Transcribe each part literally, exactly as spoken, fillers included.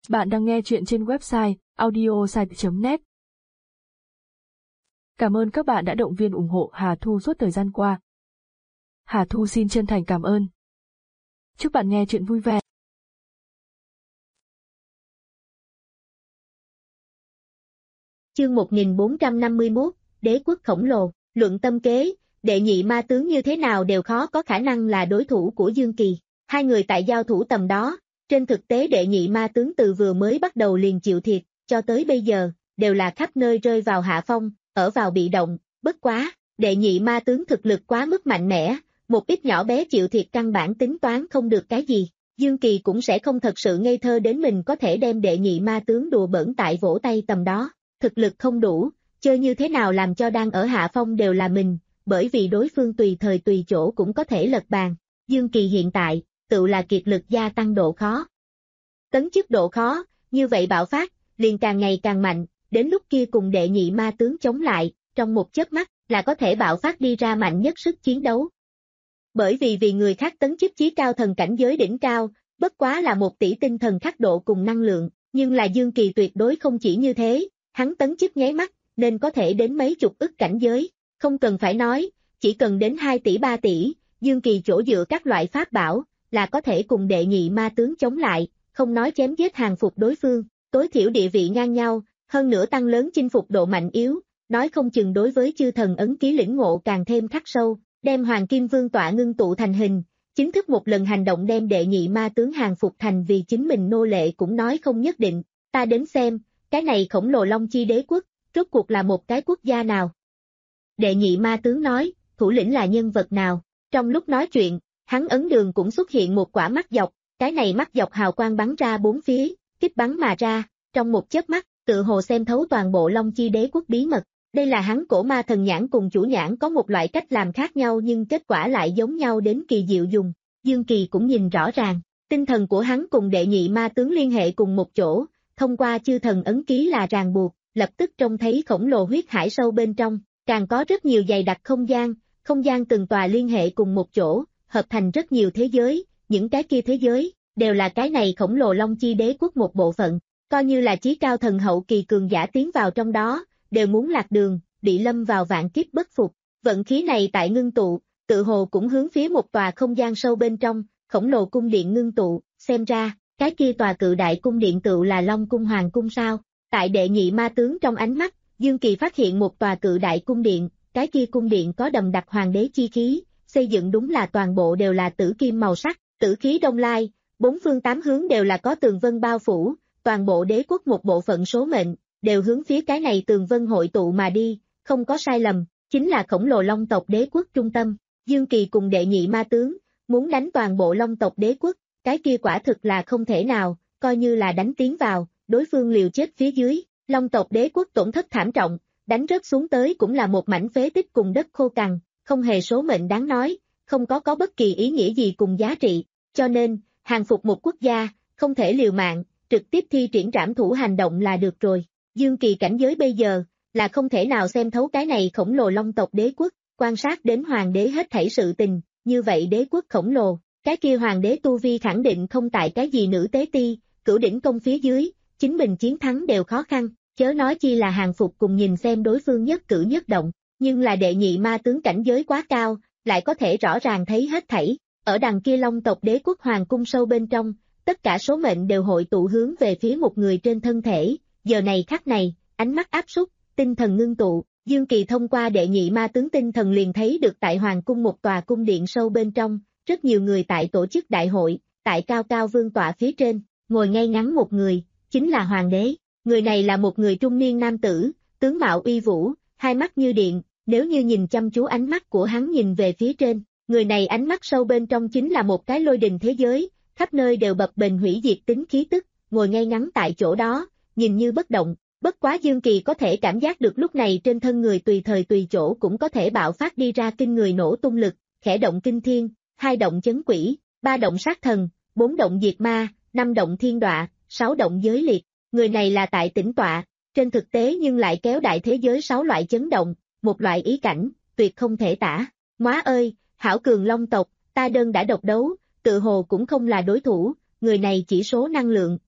Bạn đang nghe chuyện trên website audiosite chấm net. Cảm ơn các bạn đã động viên ủng hộ Hà Thu suốt thời gian qua. Hà Thu xin chân thành cảm ơn. Chúc bạn nghe chuyện vui vẻ. Chương một nghìn bốn trăm năm mươi mốt, Đế quốc khổng lồ, luận tâm kế, đệ nhị ma tướng như thế nào đều khó có khả năng là đối thủ của Dương Kỳ. Hai người tại giao thủ tầm đó, trên thực tế đệ nhị ma tướng từ vừa mới bắt đầu liền chịu thiệt, cho tới bây giờ, đều là khắp nơi rơi vào hạ phong, ở vào bị động, bất quá, đệ nhị ma tướng thực lực quá mức mạnh mẽ, một ít nhỏ bé chịu thiệt căn bản tính toán không được cái gì. Dương Kỳ cũng sẽ không thật sự ngây thơ đến mình có thể đem đệ nhị ma tướng đùa bỡn tại vỗ tay tầm đó. Thực lực không đủ, chơi như thế nào làm cho đang ở hạ phong đều là mình, bởi vì đối phương tùy thời tùy chỗ cũng có thể lật bàn. Dương Kỳ hiện tại, tự là kiệt lực gia tăng độ khó. Tấn chức độ khó, như vậy bạo phát, liền càng ngày càng mạnh, đến lúc kia cùng đệ nhị ma tướng chống lại, trong một chớp mắt, là có thể bạo phát đi ra mạnh nhất sức chiến đấu. Bởi vì vì người khác tấn chức chí cao thần cảnh giới đỉnh cao, bất quá là một tỷ tinh thần khắc độ cùng năng lượng, nhưng là Dương Kỳ tuyệt đối không chỉ như thế. Hắn tấn chức nháy mắt, nên có thể đến mấy chục ức cảnh giới, không cần phải nói, chỉ cần đến hai tỷ ba tỷ, Dương Kỳ chỗ dựa các loại pháp bảo, là có thể cùng đệ nhị ma tướng chống lại, không nói chém giết hàng phục đối phương, tối thiểu địa vị ngang nhau, hơn nữa tăng lớn chinh phục độ mạnh yếu, nói không chừng đối với chư thần ấn ký lĩnh ngộ càng thêm khắc sâu, đem Hoàng Kim Vương tọa ngưng tụ thành hình, chính thức một lần hành động đem đệ nhị ma tướng hàng phục thành vì chính mình nô lệ cũng nói không nhất định, ta đến xem. Cái này khổng lồ Long Chi đế quốc, rốt cuộc là một cái quốc gia nào? Đệ nhị ma tướng nói, thủ lĩnh là nhân vật nào? Trong lúc nói chuyện, hắn ấn đường cũng xuất hiện một quả mắt dọc, cái này mắt dọc hào quang bắn ra bốn phía, kích bắn mà ra, trong một chớp mắt, tự hồ xem thấu toàn bộ Long Chi đế quốc bí mật. Đây là hắn cổ ma thần nhãn cùng chủ nhãn có một loại cách làm khác nhau nhưng kết quả lại giống nhau đến kỳ diệu dùng. Dương Kỳ cũng nhìn rõ ràng, tinh thần của hắn cùng đệ nhị ma tướng liên hệ cùng một chỗ. Thông qua chư thần ấn ký là ràng buộc, lập tức trông thấy khổng lồ huyết hải sâu bên trong, càng có rất nhiều dày đặc không gian, không gian từng tòa liên hệ cùng một chỗ, hợp thành rất nhiều thế giới, những cái kia thế giới, đều là cái này khổng lồ Long Chi đế quốc một bộ phận, coi như là chí cao thần hậu kỳ cường giả tiến vào trong đó, đều muốn lạc đường, bị lâm vào vạn kiếp bất phục, vận khí này tại ngưng tụ, tự hồ cũng hướng phía một tòa không gian sâu bên trong, khổng lồ cung điện ngưng tụ, xem ra. Cái kia tòa cự đại cung điện tựu là Long Cung Hoàng Cung sao? Tại đệ nhị ma tướng trong ánh mắt, Dương Kỳ phát hiện một tòa cự đại cung điện, cái kia cung điện có đậm đặc hoàng đế chi khí, xây dựng đúng là toàn bộ đều là tử kim màu sắc, tử khí đông lai, bốn phương tám hướng đều là có tường vân bao phủ, toàn bộ đế quốc một bộ phận số mệnh, đều hướng phía cái này tường vân hội tụ mà đi, không có sai lầm, chính là khổng lồ Long tộc đế quốc trung tâm. Dương Kỳ cùng đệ nhị ma tướng, muốn đánh toàn bộ Long tộc đế quốc. Cái kia quả thực là không thể nào, coi như là đánh tiến vào, đối phương liều chết phía dưới, Long tộc đế quốc tổn thất thảm trọng, đánh rớt xuống tới cũng là một mảnh phế tích cùng đất khô cằn, không hề số mệnh đáng nói, không có có bất kỳ ý nghĩa gì cùng giá trị, cho nên, hàng phục một quốc gia, không thể liều mạng, trực tiếp thi triển trảm thủ hành động là được rồi. Dương Kỳ cảnh giới bây giờ, là không thể nào xem thấu cái này khổng lồ Long tộc đế quốc, quan sát đến hoàng đế hết thảy sự tình, như vậy đế quốc khổng lồ. Cái kia hoàng đế tu vi khẳng định không tại cái gì nữ tế ti, cửu đỉnh công phía dưới, chính mình chiến thắng đều khó khăn, chớ nói chi là hàng phục cùng nhìn xem đối phương nhất cử nhất động, nhưng là đệ nhị ma tướng cảnh giới quá cao, lại có thể rõ ràng thấy hết thảy, ở đằng kia Long tộc đế quốc hoàng cung sâu bên trong, tất cả số mệnh đều hội tụ hướng về phía một người trên thân thể, giờ này khắc này, ánh mắt áp súc, tinh thần ngưng tụ, Dương Kỳ thông qua đệ nhị ma tướng tinh thần liền thấy được tại hoàng cung một tòa cung điện sâu bên trong. Rất nhiều người tại tổ chức đại hội, tại cao cao vương tọa phía trên, ngồi ngay ngắn một người, chính là hoàng đế. Người này là một người trung niên nam tử, tướng mạo uy vũ, hai mắt như điện, nếu như nhìn chăm chú ánh mắt của hắn nhìn về phía trên, người này ánh mắt sâu bên trong chính là một cái lôi đình thế giới, khắp nơi đều bập bềnh hủy diệt tính khí tức, ngồi ngay ngắn tại chỗ đó, nhìn như bất động. Bất quá Dương Kỳ có thể cảm giác được lúc này trên thân người tùy thời tùy chỗ cũng có thể bạo phát đi ra kinh người nổ tung lực, khẽ động kinh thiên. Hai động chấn quỷ, ba động sát thần, bốn động diệt ma, năm động thiên đọa, sáu động giới liệt. Người này là tại tĩnh tọa, trên thực tế nhưng lại kéo đại thế giới sáu loại chấn động, một loại ý cảnh, tuyệt không thể tả. Móa ơi, hảo cường Long tộc, ta đơn đã độc đấu, tự hồ cũng không là đối thủ, người này chỉ số năng lượng,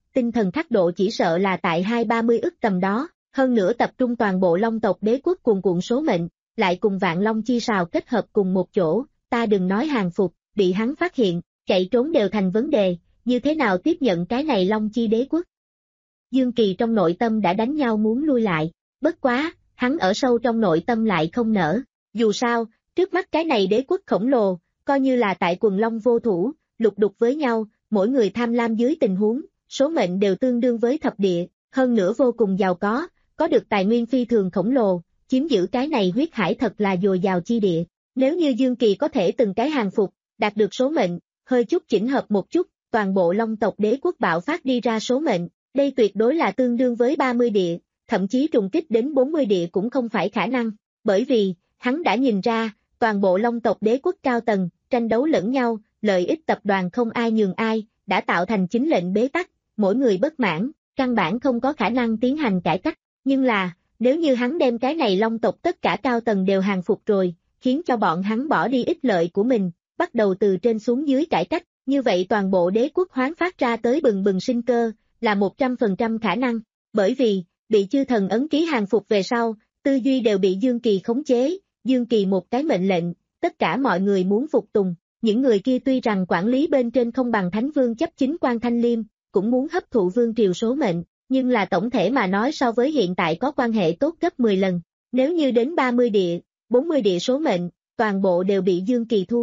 tinh thần khắc độ chỉ sợ là tại hai ba mươi ức tầm đó, hơn nữa tập trung toàn bộ Long tộc đế quốc cuồn cuộn số mệnh, lại cùng Vạn Long chi sào kết hợp cùng một chỗ, ta đừng nói hàng phục, bị hắn phát hiện, chạy trốn đều thành vấn đề, như thế nào tiếp nhận cái này Long chi đế quốc. Dương Kỳ trong nội tâm đã đánh nhau muốn lui lại, bất quá, hắn ở sâu trong nội tâm lại không nỡ, dù sao, trước mắt cái này đế quốc khổng lồ, coi như là tại quần long vô thủ, lục đục với nhau, mỗi người tham lam dưới tình huống, số mệnh đều tương đương với thập địa, hơn nữa vô cùng giàu có, có được tài nguyên phi thường khổng lồ, chiếm giữ cái này huyết hải thật là dồi dào chi địa. Nếu như Dương Kỳ có thể từng cái hàng phục, đạt được số mệnh, hơi chút chỉnh hợp một chút, toàn bộ Long tộc đế quốc bạo phát đi ra số mệnh, đây tuyệt đối là tương đương với ba mươi địa, thậm chí trùng kích đến bốn mươi địa cũng không phải khả năng, bởi vì, hắn đã nhìn ra, toàn bộ Long tộc đế quốc cao tầng, tranh đấu lẫn nhau, lợi ích tập đoàn không ai nhường ai, đã tạo thành chính lệnh bế tắc, mỗi người bất mãn, căn bản không có khả năng tiến hành cải cách, nhưng là, nếu như hắn đem cái này Long tộc tất cả cao tầng đều hàng phục rồi, khiến cho bọn hắn bỏ đi ích lợi của mình, bắt đầu từ trên xuống dưới cải cách, như vậy toàn bộ đế quốc hoán phát ra tới bừng bừng sinh cơ, là một trăm phần trăm khả năng, bởi vì, bị chư thần ấn ký hàng phục về sau, tư duy đều bị Dương Kỳ khống chế, Dương Kỳ một cái mệnh lệnh, tất cả mọi người muốn phục tùng, những người kia tuy rằng quản lý bên trên không bằng Thánh Vương chấp chính quan Thanh Liêm, cũng muốn hấp thụ vương triều số mệnh, nhưng là tổng thể mà nói so với hiện tại có quan hệ tốt gấp mười lần, nếu như đến ba mươi địa, bốn mươi địa số mệnh, toàn bộ đều bị Dương Kỳ thu.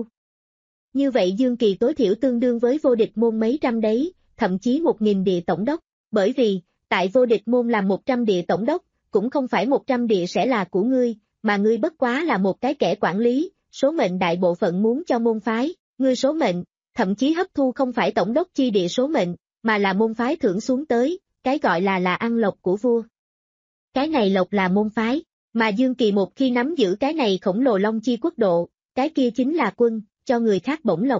Như vậy Dương Kỳ tối thiểu tương đương với vô địch môn mấy trăm đấy, thậm chí một nghìn địa tổng đốc, bởi vì, tại vô địch môn làm một trăm địa tổng đốc, cũng không phải một trăm địa sẽ là của ngươi, mà ngươi bất quá là một cái kẻ quản lý, số mệnh đại bộ phận muốn cho môn phái, ngươi số mệnh, thậm chí hấp thu không phải tổng đốc chi địa số mệnh, mà là môn phái thưởng xuống tới, cái gọi là là ăn lộc của vua. Cái này lộc là môn phái, mà Dương Kỳ một khi nắm giữ cái này khổng lồ Long chi quốc độ, cái kia chính là quân, cho người khác bổng lộc.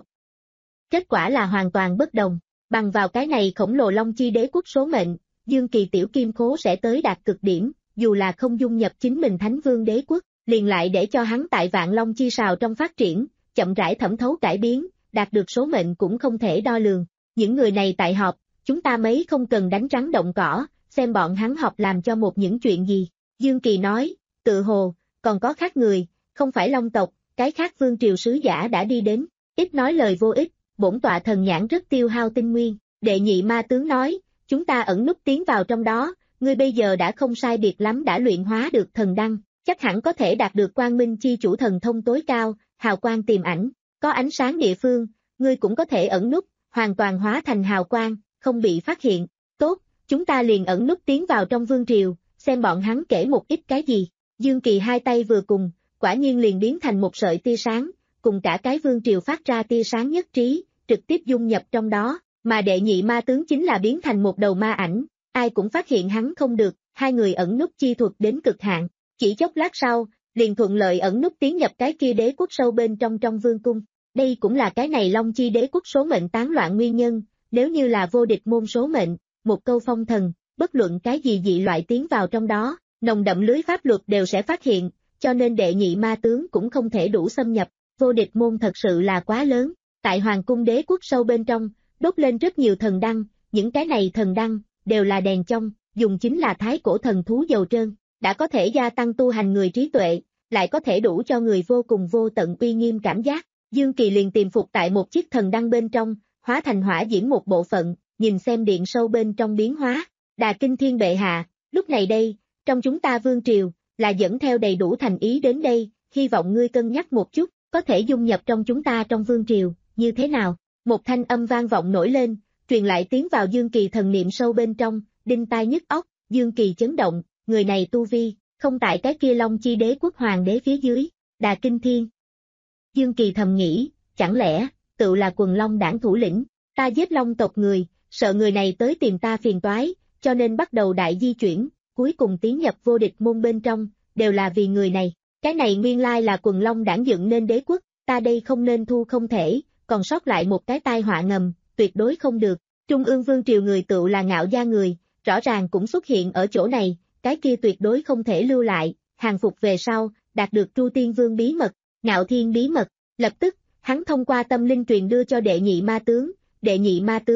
Kết quả là hoàn toàn bất đồng, bằng vào cái này khổng lồ Long chi đế quốc số mệnh, Dương Kỳ tiểu kim khố sẽ tới đạt cực điểm, dù là không dung nhập chính mình Thánh Vương đế quốc, liền lại để cho hắn tại Vạn Long chi sào trong phát triển, chậm rãi thẩm thấu cải biến, đạt được số mệnh cũng không thể đo lường. Những người này tại họp, chúng ta mấy không cần đánh rắn động cỏ, xem bọn hắn họp làm cho một những chuyện gì. Dương Kỳ nói, tự hồ, còn có khác người, không phải Long tộc, cái khác vương triều sứ giả đã đi đến, ít nói lời vô ích, bổn tọa thần nhãn rất tiêu hao tinh nguyên. Đệ nhị ma tướng nói, chúng ta ẩn núp tiến vào trong đó, ngươi bây giờ đã không sai biệt lắm đã luyện hóa được thần đăng, chắc hẳn có thể đạt được quang minh chi chủ thần thông tối cao, hào quang tiềm ảnh, có ánh sáng địa phương, ngươi cũng có thể ẩn núp, hoàn toàn hóa thành hào quang, không bị phát hiện. Tốt, chúng ta liền ẩn núp tiến vào trong vương triều, xem bọn hắn kể một ít cái gì. Dương Kỳ hai tay vừa cùng, quả nhiên liền biến thành một sợi tia sáng, cùng cả cái vương triều phát ra tia sáng nhất trí, trực tiếp dung nhập trong đó, mà đệ nhị ma tướng chính là biến thành một đầu ma ảnh, ai cũng phát hiện hắn không được, hai người ẩn núp chi thuật đến cực hạn, chỉ chốc lát sau, liền thuận lợi ẩn núp tiến nhập cái kia đế quốc sâu bên trong trong vương cung. Đây cũng là cái này Long chi đế quốc số mệnh tán loạn nguyên nhân, nếu như là vô địch môn số mệnh, một câu phong thần, bất luận cái gì dị loại tiến vào trong đó, nồng đậm lưới pháp luật đều sẽ phát hiện, cho nên đệ nhị ma tướng cũng không thể đủ xâm nhập, vô địch môn thật sự là quá lớn, tại hoàng cung đế quốc sâu bên trong, đốt lên rất nhiều thần đăng, những cái này thần đăng, đều là đèn trong, dùng chính là thái cổ thần thú dầu trơn, đã có thể gia tăng tu hành người trí tuệ, lại có thể đủ cho người vô cùng vô tận uy nghiêm cảm giác. Dương Kỳ liền tìm phục tại một chiếc thần đăng bên trong, hóa thành hỏa diễm một bộ phận, nhìn xem điện sâu bên trong biến hóa. Đà Kinh Thiên bệ hạ, lúc này đây, trong chúng ta vương triều, là dẫn theo đầy đủ thành ý đến đây, hy vọng ngươi cân nhắc một chút, có thể dung nhập trong chúng ta trong vương triều, như thế nào? Một thanh âm vang vọng nổi lên, truyền lại tiến vào Dương Kỳ thần niệm sâu bên trong, đinh tai nhức óc, Dương Kỳ chấn động, người này tu vi, không tại cái kia Long chi đế quốc hoàng đế phía dưới, Đà Kinh Thiên. Dương Kỳ thầm nghĩ, chẳng lẽ, tự là quần long đảng thủ lĩnh, ta giết long tộc người, sợ người này tới tìm ta phiền toái, cho nên bắt đầu đại di chuyển, cuối cùng tiến nhập vô địch môn bên trong, đều là vì người này, cái này nguyên lai là quần long đảng dựng nên đế quốc, ta đây không nên thu không thể, còn sót lại một cái tai họa ngầm, tuyệt đối không được, Trung ương vương triều người tự là ngạo gia người, rõ ràng cũng xuất hiện ở chỗ này, cái kia tuyệt đối không thể lưu lại, hàng phục về sau, đạt được Tru Tiên Vương bí mật, Ngạo Thiên bí mật, lập tức, hắn thông qua tâm linh truyền đưa cho đệ nhị ma tướng, đệ nhị ma tướng,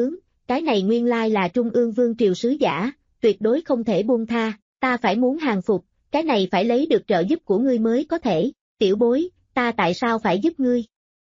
cái này nguyên lai là Trung ương Vương triều sứ giả, tuyệt đối không thể buông tha, ta phải muốn hàng phục, cái này phải lấy được trợ giúp của ngươi mới có thể, tiểu bối, ta tại sao phải giúp ngươi?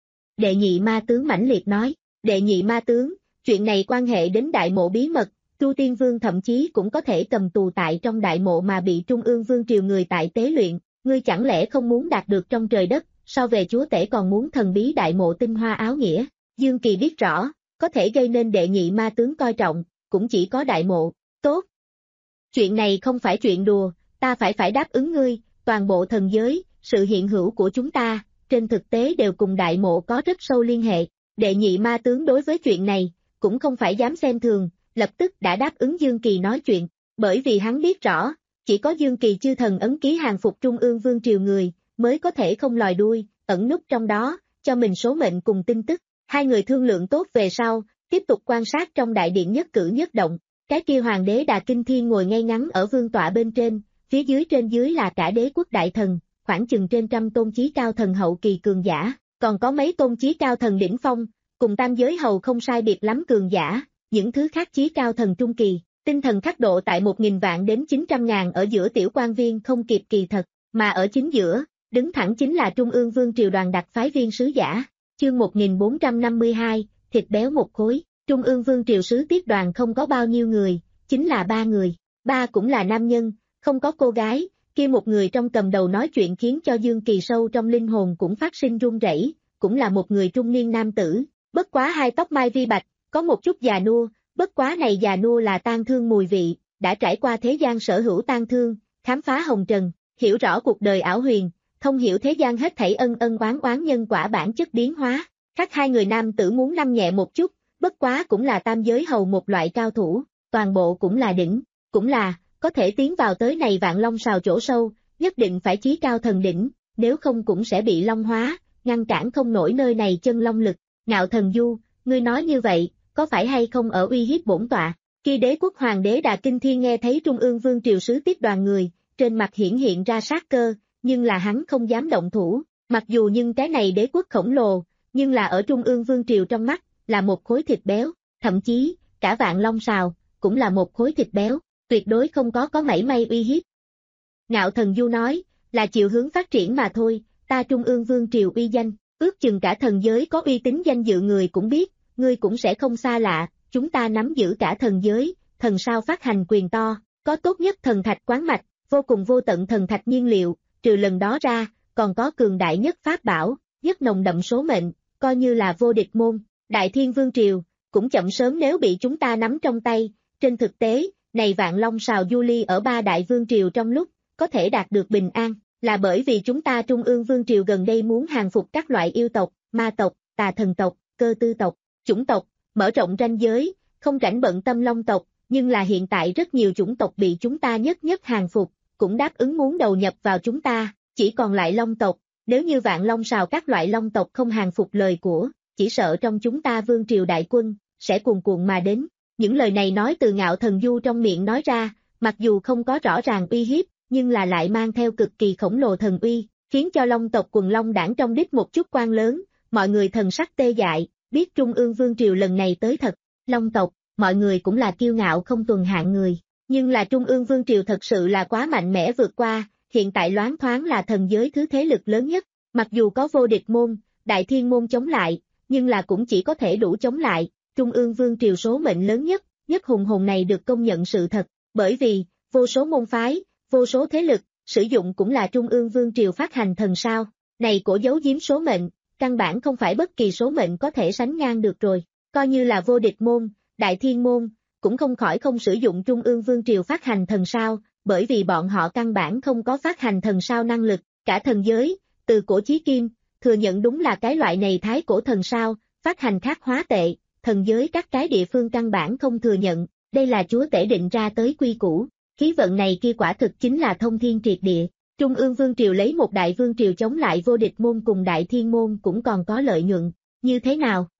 Đệ nhị ma tướng mãnh liệt nói, đệ nhị ma tướng, chuyện này quan hệ đến đại mộ bí mật, Chu Tiên Vương thậm chí cũng có thể cầm tù tại trong đại mộ mà bị Trung ương Vương triều người tại tế luyện, ngươi chẳng lẽ không muốn đạt được trong trời đất, sau về chúa tể còn muốn thần bí đại mộ tinh hoa áo nghĩa, Dương Kỳ biết rõ, có thể gây nên đệ nhị ma tướng coi trọng, cũng chỉ có đại mộ, tốt. Chuyện này không phải chuyện đùa, ta phải phải đáp ứng ngươi, toàn bộ thần giới, sự hiện hữu của chúng ta, trên thực tế đều cùng đại mộ có rất sâu liên hệ, đệ nhị ma tướng đối với chuyện này, cũng không phải dám xem thường, lập tức đã đáp ứng Dương Kỳ nói chuyện, bởi vì hắn biết rõ, chỉ có Dương Kỳ chư thần ấn ký hàng phục Trung ương Vương triều người, mới có thể không lòi đuôi, ẩn núp trong đó, cho mình số mệnh cùng tin tức, hai người thương lượng tốt về sau, tiếp tục quan sát trong đại điện nhất cử nhất động, cái kia hoàng đế Đà Kinh Thiên ngồi ngay ngắn ở vương tọa bên trên, phía dưới trên dưới là cả đế quốc đại thần, khoảng chừng trên trăm tôn chí cao thần hậu kỳ cường giả, còn có mấy tôn chí cao thần đỉnh phong, cùng tam giới hầu không sai biệt lắm cường giả, những thứ khác chí cao thần trung kỳ, tinh thần khắc độ tại một nghìn vạn đến chín trăm ngàn ở giữa tiểu quan viên không kịp kỳ thật, mà ở chính giữa, đứng thẳng chính là Trung ương Vương triều đoàn đặc phái viên sứ giả, chương một nghìn bốn trăm năm mươi hai, thịt béo một khối, Trung ương Vương triều sứ tiếp đoàn không có bao nhiêu người, chính là ba người, ba cũng là nam nhân, không có cô gái, kia một người trong cầm đầu nói chuyện khiến cho Dương Kỳ sâu trong linh hồn cũng phát sinh run rẩy, cũng là một người trung niên nam tử, bất quá hai tóc mai vi bạch, có một chút già nua, bất quá này già nua là tang thương mùi vị, đã trải qua thế gian sở hữu tang thương, khám phá hồng trần, hiểu rõ cuộc đời ảo huyền, thông hiểu thế gian hết thảy ân ân oán oán nhân quả bản chất biến hóa, khác hai người nam tử muốn năm nhẹ một chút, bất quá cũng là tam giới hầu một loại cao thủ, toàn bộ cũng là đỉnh, cũng là, có thể tiến vào tới này vạn long sào chỗ sâu, nhất định phải chí cao thần đỉnh, nếu không cũng sẽ bị long hóa, ngăn cản không nổi nơi này chân long lực, Ngạo Thần Du, ngươi nói như vậy, có phải hay không ở uy hiếp bổn tọa, khi đế quốc hoàng đế Đà Kinh Thiên nghe thấy Trung ương Vương triều sứ tiếp đoàn người, trên mặt hiển hiện ra sát cơ, nhưng là hắn không dám động thủ, mặc dù nhưng cái này đế quốc khổng lồ, nhưng là ở Trung ương Vương triều trong mắt, là một khối thịt béo, thậm chí, cả vạn long sào, cũng là một khối thịt béo, tuyệt đối không có có mảy may uy hiếp. Ngạo Thần Du nói, là chiều hướng phát triển mà thôi, ta Trung ương Vương triều uy danh, ước chừng cả thần giới có uy tín danh dự người cũng biết, ngươi cũng sẽ không xa lạ, chúng ta nắm giữ cả thần giới, thần sao phát hành quyền to, có tốt nhất thần thạch quán mạch, vô cùng vô tận thần thạch nhiên liệu, trừ lần đó ra, còn có cường đại nhất pháp bảo, nhất nồng đậm số mệnh, coi như là vô địch môn, Đại Thiên Vương triều, cũng chậm sớm nếu bị chúng ta nắm trong tay, trên thực tế, này vạn long sào du ly ở ba đại vương triều trong lúc, có thể đạt được bình an, là bởi vì chúng ta Trung ương Vương triều gần đây muốn hàng phục các loại yêu tộc, ma tộc, tà thần tộc, cơ tư tộc, chủng tộc, mở rộng ranh giới, không rảnh bận tâm long tộc, nhưng là hiện tại rất nhiều chủng tộc bị chúng ta nhất nhất hàng phục, cũng đáp ứng muốn đầu nhập vào chúng ta, chỉ còn lại long tộc, nếu như vạn long sào các loại long tộc không hàng phục lời của, chỉ sợ trong chúng ta Vương triều đại quân, sẽ cuồn cuộn mà đến. Những lời này nói từ Ngạo Thần Du trong miệng nói ra, mặc dù không có rõ ràng uy hiếp, nhưng là lại mang theo cực kỳ khổng lồ thần uy, khiến cho long tộc quần long đảng trong đít một chút quan lớn, mọi người thần sắc tê dại, biết Trung ương Vương triều lần này tới thật, long tộc, mọi người cũng là kiêu ngạo không tuần hạng người, nhưng là Trung ương Vương triều thật sự là quá mạnh mẽ vượt qua, hiện tại loáng thoáng là thần giới thứ thế lực lớn nhất, mặc dù có vô địch môn, đại thiên môn chống lại, nhưng là cũng chỉ có thể đủ chống lại. Trung ương Vương triều số mệnh lớn nhất, nhất hùng hồn này được công nhận sự thật, bởi vì, vô số môn phái, vô số thế lực, sử dụng cũng là Trung ương Vương triều phát hành thần sao, này cổ giấu giếm số mệnh, căn bản không phải bất kỳ số mệnh có thể sánh ngang được rồi, coi như là vô địch môn, đại thiên môn, cũng không khỏi không sử dụng Trung ương Vương triều phát hành thần sao, bởi vì bọn họ căn bản không có phát hành thần sao năng lực, cả thần giới, từ cổ chí kim, thừa nhận đúng là cái loại này thái cổ thần sao, phát hành khác hóa tệ. Thần giới các cái địa phương căn bản không thừa nhận, đây là chúa tể định ra tới quy củ, khí vận này kia quả thực chính là thông thiên triệt địa, Trung ương Vương triều lấy một đại vương triều chống lại vô địch môn cùng đại thiên môn cũng còn có lợi nhuận, như thế nào?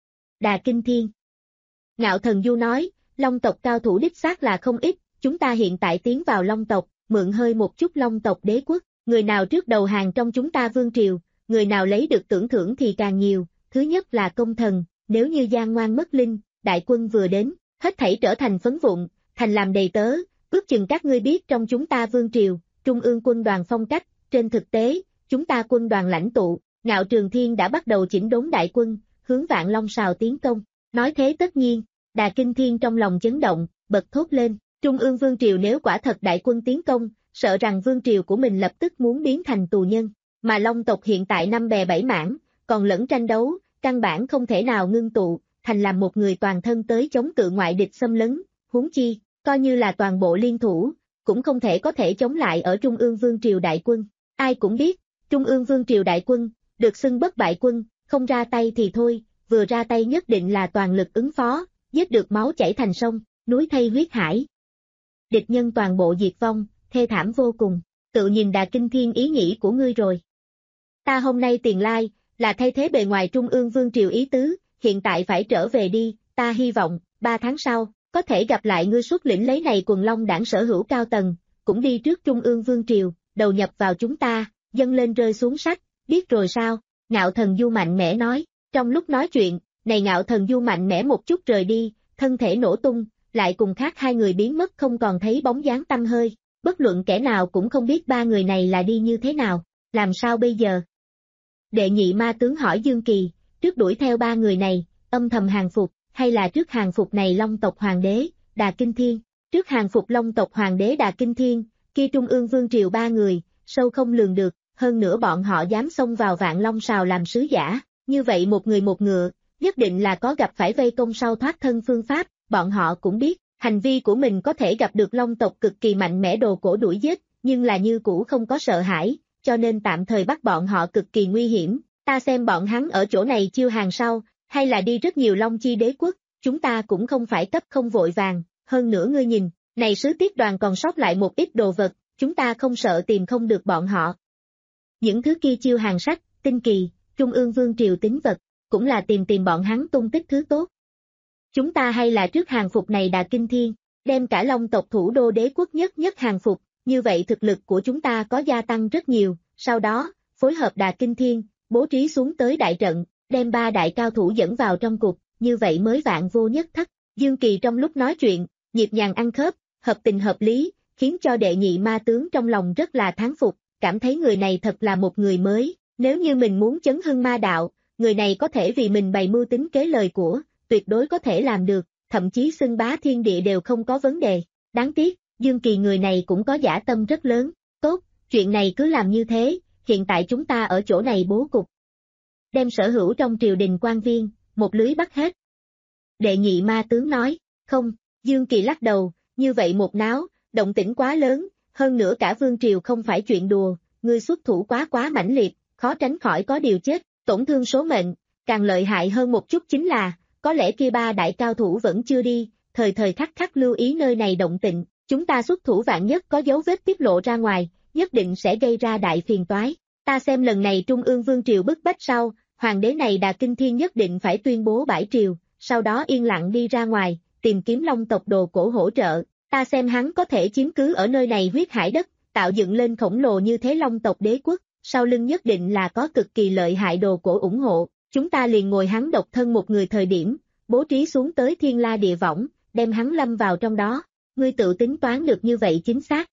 Đà Kinh Thiên Ngạo Thần Du nói, long tộc cao thủ đích xác là không ít, chúng ta hiện tại tiến vào long tộc, mượn hơi một chút long tộc đế quốc, người nào trước đầu hàng trong chúng ta vương triều, người nào lấy được tưởng thưởng thì càng nhiều, thứ nhất là công thần. Nếu như gian ngoan mất linh, đại quân vừa đến, hết thảy trở thành phấn vụn, thành làm đầy tớ, ước chừng các ngươi biết trong chúng ta vương triều, trung ương quân đoàn phong cách, trên thực tế, chúng ta quân đoàn lãnh tụ, Ngạo Trường Thiên đã bắt đầu chỉnh đốn đại quân, hướng Vạn Long Sào tiến công, nói thế tất nhiên, Đà Kinh Thiên trong lòng chấn động, bật thốt lên, trung ương vương triều nếu quả thật đại quân tiến công, sợ rằng vương triều của mình lập tức muốn biến thành tù nhân, mà Long tộc hiện tại năm bè bảy mảng, còn lẫn tranh đấu, căn bản không thể nào ngưng tụ, thành làm một người toàn thân tới chống cự ngoại địch xâm lấn, huống chi, coi như là toàn bộ liên thủ, cũng không thể có thể chống lại ở Trung ương Vương Triều đại quân. Ai cũng biết, Trung ương Vương Triều đại quân, được xưng bất bại quân, không ra tay thì thôi, vừa ra tay nhất định là toàn lực ứng phó, giết được máu chảy thành sông, núi thây huyết hải. Địch nhân toàn bộ diệt vong, thê thảm vô cùng, tự nhìn Đà Kinh Thiên ý nghĩ của ngươi rồi. Ta hôm nay tiền lai, là thay thế bề ngoài Trung ương Vương Triều ý tứ, hiện tại phải trở về đi, ta hy vọng, ba tháng sau, có thể gặp lại ngươi xuất lĩnh lấy này quần long đảng sở hữu cao tầng, cũng đi trước Trung ương Vương Triều, đầu nhập vào chúng ta, dâng lên rơi xuống sách, biết rồi sao, Ngạo Thần Du mạnh mẽ nói, trong lúc nói chuyện, này Ngạo Thần Du mạnh mẽ một chút rời đi, thân thể nổ tung, lại cùng khác hai người biến mất không còn thấy bóng dáng tăm hơi, bất luận kẻ nào cũng không biết ba người này là đi như thế nào, làm sao bây giờ? Đệ nhị ma tướng hỏi Dương Kỳ, trước đuổi theo ba người này, âm thầm hàng phục, hay là trước hàng phục này Long tộc Hoàng đế, Đà Kinh Thiên, trước hàng phục Long tộc Hoàng đế Đà Kinh Thiên, kia Trung ương Vương Triều ba người, sâu không lường được, hơn nữa bọn họ dám xông vào Vạn Long Sào làm sứ giả, như vậy một người một ngựa, nhất định là có gặp phải vây công sau thoát thân phương pháp, bọn họ cũng biết, hành vi của mình có thể gặp được Long tộc cực kỳ mạnh mẽ đồ cổ đuổi giết, nhưng là như cũ không có sợ hãi, cho nên tạm thời bắt bọn họ cực kỳ nguy hiểm, ta xem bọn hắn ở chỗ này chiêu hàng sau, hay là đi rất nhiều Long Chi đế quốc, chúng ta cũng không phải cấp không vội vàng, hơn nữa ngươi nhìn, này sứ tiết đoàn còn sót lại một ít đồ vật, chúng ta không sợ tìm không được bọn họ. Những thứ kia chiêu hàng sách, tinh kỳ, Trung ương Vương Triều tín vật, cũng là tìm tìm bọn hắn tung tích thứ tốt. Chúng ta hay là trước hàng phục này Đà Kinh Thiên, đem cả Long tộc thủ đô đế quốc nhất nhất hàng phục, như vậy thực lực của chúng ta có gia tăng rất nhiều, sau đó, phối hợp Đà Kinh Thiên, bố trí xuống tới đại trận, đem ba đại cao thủ dẫn vào trong cục, như vậy mới vạn vô nhất thất. Dương Kỳ trong lúc nói chuyện, nhịp nhàng ăn khớp, hợp tình hợp lý, khiến cho đệ nhị ma tướng trong lòng rất là thán phục, cảm thấy người này thật là một người mới, nếu như mình muốn chấn hưng ma đạo, người này có thể vì mình bày mưu tính kế lời của, tuyệt đối có thể làm được, thậm chí xưng bá thiên địa đều không có vấn đề. Đáng tiếc, Dương Kỳ người này cũng có dã tâm rất lớn, tốt, chuyện này cứ làm như thế, hiện tại chúng ta ở chỗ này bố cục. Đem sở hữu trong triều đình quan viên, một lưới bắt hết. Đệ nhị ma tướng nói, không, Dương Kỳ lắc đầu, như vậy một náo, động tĩnh quá lớn, hơn nữa cả vương triều không phải chuyện đùa, ngươi xuất thủ quá quá mãnh liệt, khó tránh khỏi có điều chết, tổn thương số mệnh, càng lợi hại hơn một chút chính là, có lẽ kia ba đại cao thủ vẫn chưa đi, thời thời khắc khắc lưu ý nơi này động tĩnh, chúng ta xuất thủ vạn nhất có dấu vết tiết lộ ra ngoài, nhất định sẽ gây ra đại phiền toái. Ta xem lần này Trung ương Vương Triều bức bách sau, Hoàng đế này Đà Kinh Thiên nhất định phải tuyên bố bãi triều, sau đó yên lặng đi ra ngoài, tìm kiếm Long tộc đồ cổ hỗ trợ, ta xem hắn có thể chiếm cứ ở nơi này huyết hải đất, tạo dựng lên khổng lồ như thế Long tộc đế quốc, sau lưng nhất định là có cực kỳ lợi hại đồ cổ ủng hộ, chúng ta liền ngồi hắn độc thân một người thời điểm, bố trí xuống tới thiên la địa võng, đem hắn lâm vào trong đó, ngươi tự tính toán được như vậy chính xác.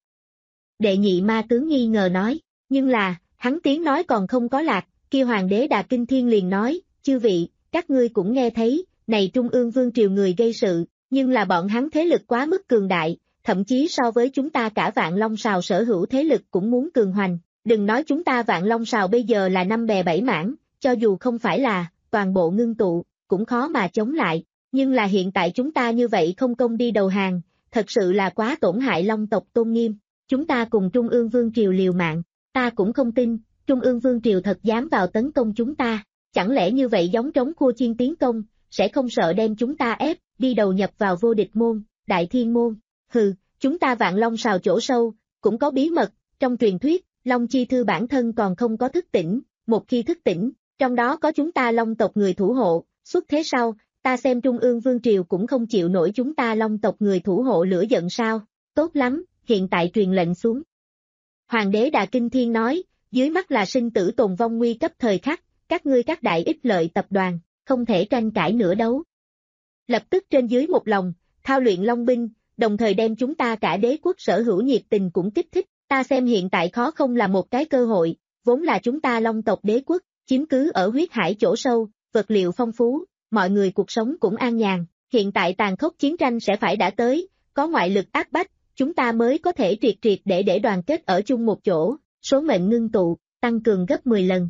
Đệ nhị ma tướng nghi ngờ nói, nhưng là, hắn tiếng nói còn không có lạc, kia Hoàng đế Đà Kinh Thiên liền nói, chư vị, các ngươi cũng nghe thấy, này Trung ương Vương Triều người gây sự, nhưng là bọn hắn thế lực quá mức cường đại, thậm chí so với chúng ta cả Vạn Long Sào sở hữu thế lực cũng muốn cường hoành, đừng nói chúng ta Vạn Long Sào bây giờ là năm bè bảy mảng, cho dù không phải là toàn bộ ngưng tụ, cũng khó mà chống lại, nhưng là hiện tại chúng ta như vậy không công đi đầu hàng, thật sự là quá tổn hại Long tộc tôn nghiêm, chúng ta cùng Trung ương Vương Triều liều mạng, ta cũng không tin, Trung ương Vương Triều thật dám vào tấn công chúng ta, chẳng lẽ như vậy giống trống khua chiên tiến công, sẽ không sợ đem chúng ta ép, đi đầu nhập vào vô địch môn, đại thiên môn, hừ, chúng ta Vạn Long Sào chỗ sâu, cũng có bí mật, trong truyền thuyết, Long Chi Thư bản thân còn không có thức tỉnh, một khi thức tỉnh, trong đó có chúng ta Long tộc người thủ hộ, xuất thế sau, ta xem Trung ương Vương Triều cũng không chịu nổi chúng ta Long tộc người thủ hộ lửa giận sao, tốt lắm, hiện tại truyền lệnh xuống. Hoàng đế Đà Kinh Thiên nói, dưới mắt là sinh tử tồn vong nguy cấp thời khắc, các ngươi các đại ích lợi tập đoàn, không thể tranh cãi nữa đấu. lập tức trên dưới một lòng, thao luyện long binh, đồng thời đem chúng ta cả đế quốc sở hữu nhiệt tình cũng kích thích, ta xem hiện tại khó không là một cái cơ hội, vốn là chúng ta Long tộc đế quốc, chiếm cứ ở huyết hải chỗ sâu, vật liệu phong phú, mọi người cuộc sống cũng an nhàn, hiện tại tàn khốc chiến tranh sẽ phải đã tới, có ngoại lực áp bách, chúng ta mới có thể triệt triệt để để đoàn kết ở chung một chỗ, số mệnh ngưng tụ, tăng cường gấp mười lần.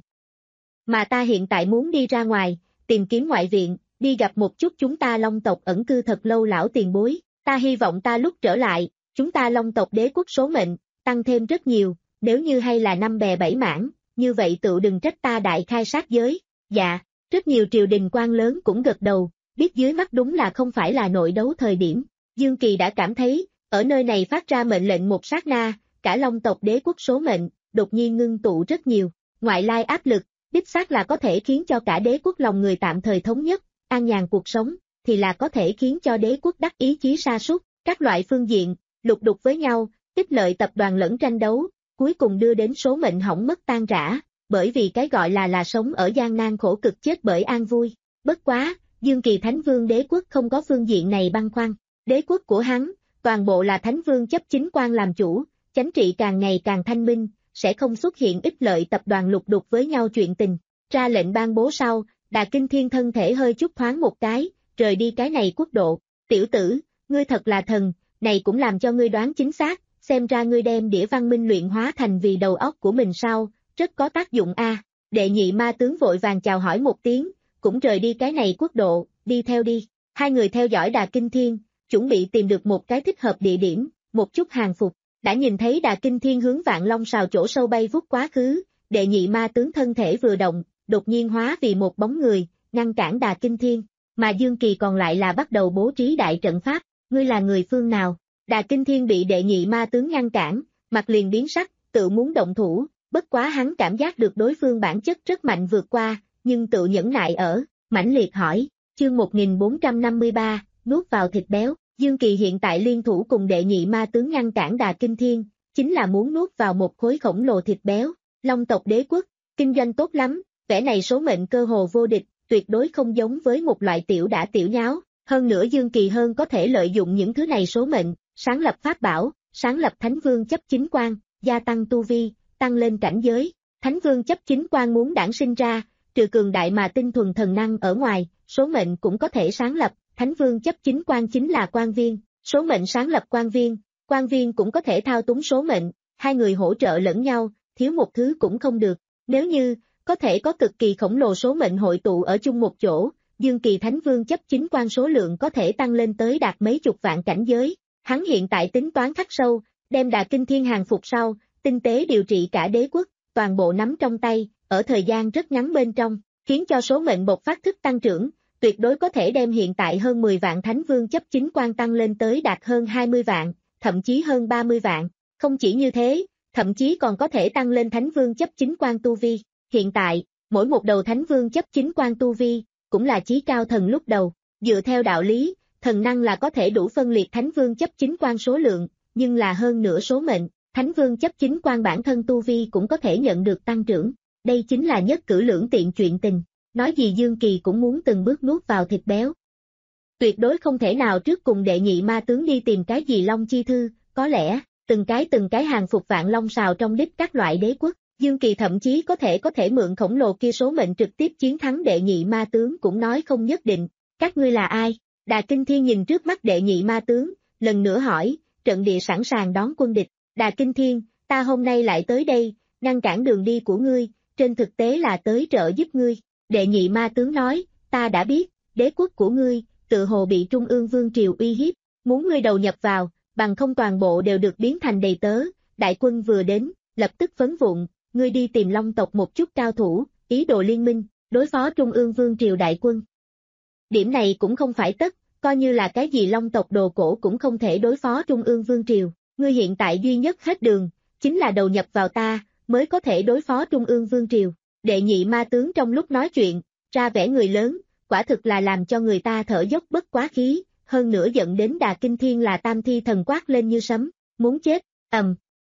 Mà ta hiện tại muốn đi ra ngoài, tìm kiếm ngoại viện, đi gặp một chút chúng ta Long tộc ẩn cư thật lâu lão tiền bối, ta hy vọng ta lúc trở lại, chúng ta Long tộc đế quốc số mệnh, tăng thêm rất nhiều, nếu như hay là năm bè bảy mảng, như vậy tự đừng trách ta đại khai sát giới, dạ, rất nhiều triều đình quan lớn cũng gật đầu, biết dưới mắt đúng là không phải là nội đấu thời điểm, Dương Kỳ đã cảm thấy, ở nơi này phát ra mệnh lệnh một sát na, cả Long tộc đế quốc số mệnh, đột nhiên ngưng tụ rất nhiều, ngoại lai áp lực, đích xác là có thể khiến cho cả đế quốc lòng người tạm thời thống nhất, an nhàn cuộc sống, thì là có thể khiến cho đế quốc đắc ý chí sa sút, các loại phương diện, lục đục với nhau, ích lợi tập đoàn lẫn tranh đấu, cuối cùng đưa đến số mệnh hỏng mất tan rã, bởi vì cái gọi là là sống ở gian nan khổ cực chết bởi an vui. Bất quá, Dương Kỳ Thánh Vương đế quốc không có phương diện này băn khoăn, đế quốc của hắn, toàn bộ là Thánh Vương chấp chính quan làm chủ, chánh trị càng ngày càng thanh minh, sẽ không xuất hiện ích lợi tập đoàn lục đục với nhau chuyện tình. Ra lệnh ban bố sau, Đà Kinh Thiên thân thể hơi chút thoáng một cái, rời đi cái này quốc độ, tiểu tử, ngươi thật là thần, này cũng làm cho ngươi đoán chính xác, xem ra ngươi đem đĩa văn minh luyện hóa thành vì đầu óc của mình sao, rất có tác dụng a. À. Đệ nhị ma tướng vội vàng chào hỏi một tiếng, cũng rời đi cái này quốc độ, đi theo đi, hai người theo dõi Đà Kinh Thiên, chuẩn bị tìm được một cái thích hợp địa điểm, một chút hàng phục, đã nhìn thấy Đà Kinh Thiên hướng Vạn Long Sào chỗ sâu bay vút quá khứ, đệ nhị ma tướng thân thể vừa động, đột nhiên hóa vì một bóng người, ngăn cản Đà Kinh Thiên, mà Dương Kỳ còn lại là bắt đầu bố trí đại trận pháp, ngươi là người phương nào? Đà Kinh Thiên bị đệ nhị ma tướng ngăn cản, mặt liền biến sắc, tự muốn động thủ, bất quá hắn cảm giác được đối phương bản chất rất mạnh vượt qua, nhưng tự nhẫn nại ở, mãnh liệt hỏi, chương một nghìn bốn trăm năm mươi ba, nuốt vào thịt béo, Dương Kỳ hiện tại liên thủ cùng đệ nhị ma tướng ngăn cản Đà Kinh Thiên, chính là muốn nuốt vào một khối khổng lồ thịt béo, Long tộc đế quốc, kinh doanh tốt lắm, vẻ này số mệnh cơ hồ vô địch, tuyệt đối không giống với một loại tiểu đả tiểu nháo, hơn nữa Dương Kỳ hơn có thể lợi dụng những thứ này số mệnh, sáng lập pháp bảo, sáng lập Thánh Vương chấp chính quan, gia tăng tu vi, tăng lên cảnh giới. Thánh Vương chấp chính quan muốn đản sinh ra, trừ cường đại mà tinh thuần thần năng ở ngoài, số mệnh cũng có thể sáng lập, Thánh Vương chấp chính quan chính là quan viên, số mệnh sáng lập quan viên, quan viên cũng có thể thao túng số mệnh, hai người hỗ trợ lẫn nhau, thiếu một thứ cũng không được. Nếu như, có thể có cực kỳ khổng lồ số mệnh hội tụ ở chung một chỗ, Dương Kỳ Thánh Vương chấp chính quan số lượng có thể tăng lên tới đạt mấy chục vạn cảnh giới. Hắn hiện tại tính toán khắc sâu, đem Đà Kinh Thiên hàng phục sau, tinh tế điều trị cả đế quốc, toàn bộ nắm trong tay, ở thời gian rất ngắn bên trong, khiến cho số mệnh bộc phát thức tăng trưởng, tuyệt đối có thể đem hiện tại hơn mười vạn Thánh Vương chấp chính quan tăng lên tới đạt hơn hai mươi vạn, thậm chí hơn ba mươi vạn. Không chỉ như thế, thậm chí còn có thể tăng lên Thánh Vương chấp chính quan tu vi. Hiện tại, mỗi một đầu Thánh Vương chấp chính quan tu vi, cũng là chí cao thần lúc đầu, dựa theo đạo lý, thần năng là có thể đủ phân liệt Thánh Vương chấp chính quan số lượng, nhưng là hơn nửa số mệnh, Thánh Vương chấp chính quan bản thân tu vi cũng có thể nhận được tăng trưởng, đây chính là nhất cử lưỡng tiện chuyện tình, nói gì Dương Kỳ cũng muốn từng bước nuốt vào thịt béo. Tuyệt đối không thể nào trước cùng đệ nhị ma tướng đi tìm cái gì Long Chi Thư, có lẽ, từng cái từng cái hàng phục Vạn Long Sào trong đích các loại đế quốc, Dương Kỳ thậm chí có thể có thể mượn khổng lồ kia số mệnh trực tiếp chiến thắng đệ nhị ma tướng cũng nói không nhất định, các ngươi là ai? Đà Kinh Thiên nhìn trước mắt đệ nhị ma tướng, lần nữa hỏi, trận địa sẵn sàng đón quân địch, Đà Kinh Thiên, ta hôm nay lại tới đây, ngăn cản đường đi của ngươi, trên thực tế là tới trợ giúp ngươi, đệ nhị ma tướng nói, ta đã biết, đế quốc của ngươi, tự hồ bị Trung ương Vương Triều uy hiếp, muốn ngươi đầu nhập vào, bằng không toàn bộ đều được biến thành đầy tớ, đại quân vừa đến, lập tức phấn vụn, ngươi đi tìm Long tộc một chút cao thủ, ý đồ liên minh, đối phó Trung ương Vương Triều đại quân. Điểm này cũng không phải tất, coi như là cái gì Long tộc đồ cổ cũng không thể đối phó Trung ương Vương Triều, ngươi hiện tại duy nhất hết đường, chính là đầu nhập vào ta, mới có thể đối phó Trung ương Vương Triều. Đệ nhị ma tướng trong lúc nói chuyện, ra vẻ người lớn, quả thực là làm cho người ta thở dốc bất quá khí, hơn nữa giận đến Đà Kinh Thiên là tam thi thần quát lên như sấm, muốn chết, ầm.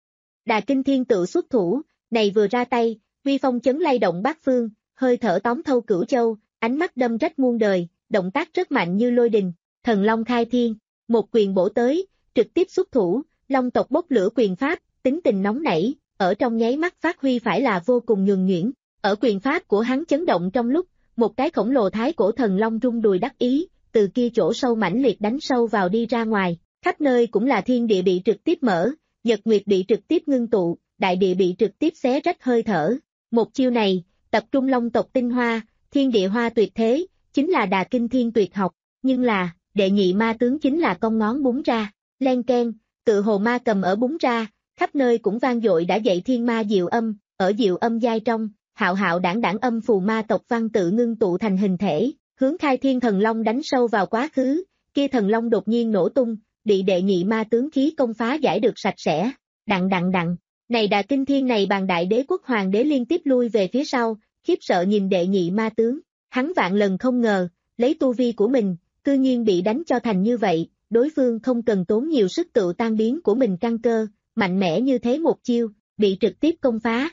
Đà Kinh Thiên tự xuất thủ, này vừa ra tay, uy phong chấn lay động bát phương, hơi thở tóm thâu cửu châu, ánh mắt đâm rách muôn đời, động tác rất mạnh như lôi đình, thần long khai thiên, một quyền bổ tới, trực tiếp xuất thủ, long tộc bốc lửa quyền pháp, tính tình nóng nảy, ở trong nháy mắt phát huy phải là vô cùng nhuần nhuyễn, ở quyền pháp của hắn chấn động trong lúc, một cái khổng lồ thái cổ thần long rung đùi đắc ý, từ kia chỗ sâu mãnh liệt đánh sâu vào đi ra ngoài, khắp nơi cũng là thiên địa bị trực tiếp mở, nhật nguyệt bị trực tiếp ngưng tụ, đại địa bị trực tiếp xé rách hơi thở. Một chiêu này, tập trung long tộc tinh hoa, thiên địa hoa tuyệt thế, chính là đà kinh thiên tuyệt học, nhưng là, đệ nhị ma tướng chính là con ngón búng ra, len keng, tự hồ ma cầm ở búng ra, khắp nơi cũng vang dội đã dậy thiên ma diệu âm, ở diệu âm giai trong, hạo hạo đảng đảng âm phù ma tộc văn tự ngưng tụ thành hình thể, hướng khai thiên thần long đánh sâu vào quá khứ, kia thần long đột nhiên nổ tung, bị đệ nhị ma tướng khí công phá giải được sạch sẽ, đặng đặng đặng, này đà kinh thiên này bàn đại đế quốc hoàng đế liên tiếp lui về phía sau, khiếp sợ nhìn đệ nhị ma tướng, hắn vạn lần không ngờ, lấy tu vi của mình, cư nhiên bị đánh cho thành như vậy, đối phương không cần tốn nhiều sức tự tan biến của mình căn cơ, mạnh mẽ như thế một chiêu, bị trực tiếp công phá.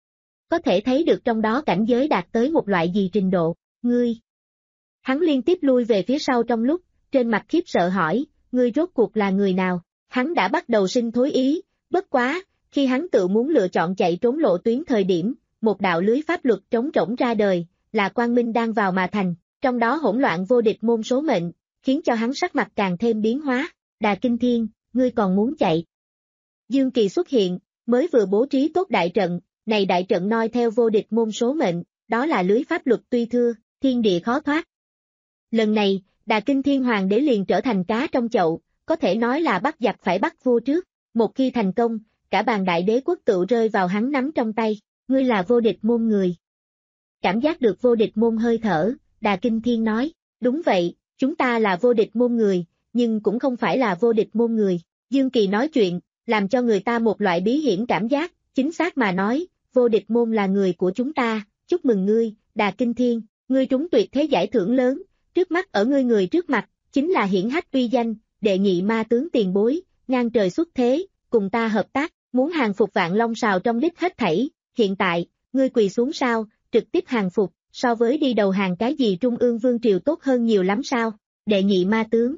Có thể thấy được trong đó cảnh giới đạt tới một loại gì trình độ, ngươi. Hắn liên tiếp lui về phía sau trong lúc, trên mặt khiếp sợ hỏi, ngươi rốt cuộc là người nào, hắn đã bắt đầu sinh thối ý, bất quá, khi hắn tự muốn lựa chọn chạy trốn lộ tuyến thời điểm, một đạo lưới pháp luật trống rỗng ra đời, là quang minh đang vào mà thành, trong đó hỗn loạn vô địch môn số mệnh, khiến cho hắn sắc mặt càng thêm biến hóa, đà kinh thiên, ngươi còn muốn chạy. Dương Kỳ xuất hiện, mới vừa bố trí tốt đại trận, này đại trận noi theo vô địch môn số mệnh, đó là lưới pháp luật tuy thưa, thiên địa khó thoát. Lần này, đà kinh thiên hoàng đế liền trở thành cá trong chậu, có thể nói là bắt giặc phải bắt vua trước, một khi thành công, cả bàn đại đế quốc tự rơi vào hắn nắm trong tay, ngươi là vô địch môn người. Cảm giác được vô địch môn hơi thở, đà kinh thiên nói, đúng vậy, chúng ta là vô địch môn người, nhưng cũng không phải là vô địch môn người. Dương Kỳ nói chuyện, làm cho người ta một loại bí hiểm cảm giác, chính xác mà nói, vô địch môn là người của chúng ta, chúc mừng ngươi, đà kinh thiên, ngươi trúng tuyệt thế giải thưởng lớn, trước mắt ở ngươi người trước mặt, chính là hiển hách uy danh, đệ nhị ma tướng tiền bối, ngang trời xuất thế, cùng ta hợp tác, muốn hàng phục vạn long sào trong đích hết thảy, hiện tại, ngươi quỳ xuống sao, trực tiếp hàng phục, so với đi đầu hàng cái gì trung ương vương triều tốt hơn nhiều lắm sao, đệ nhị ma tướng.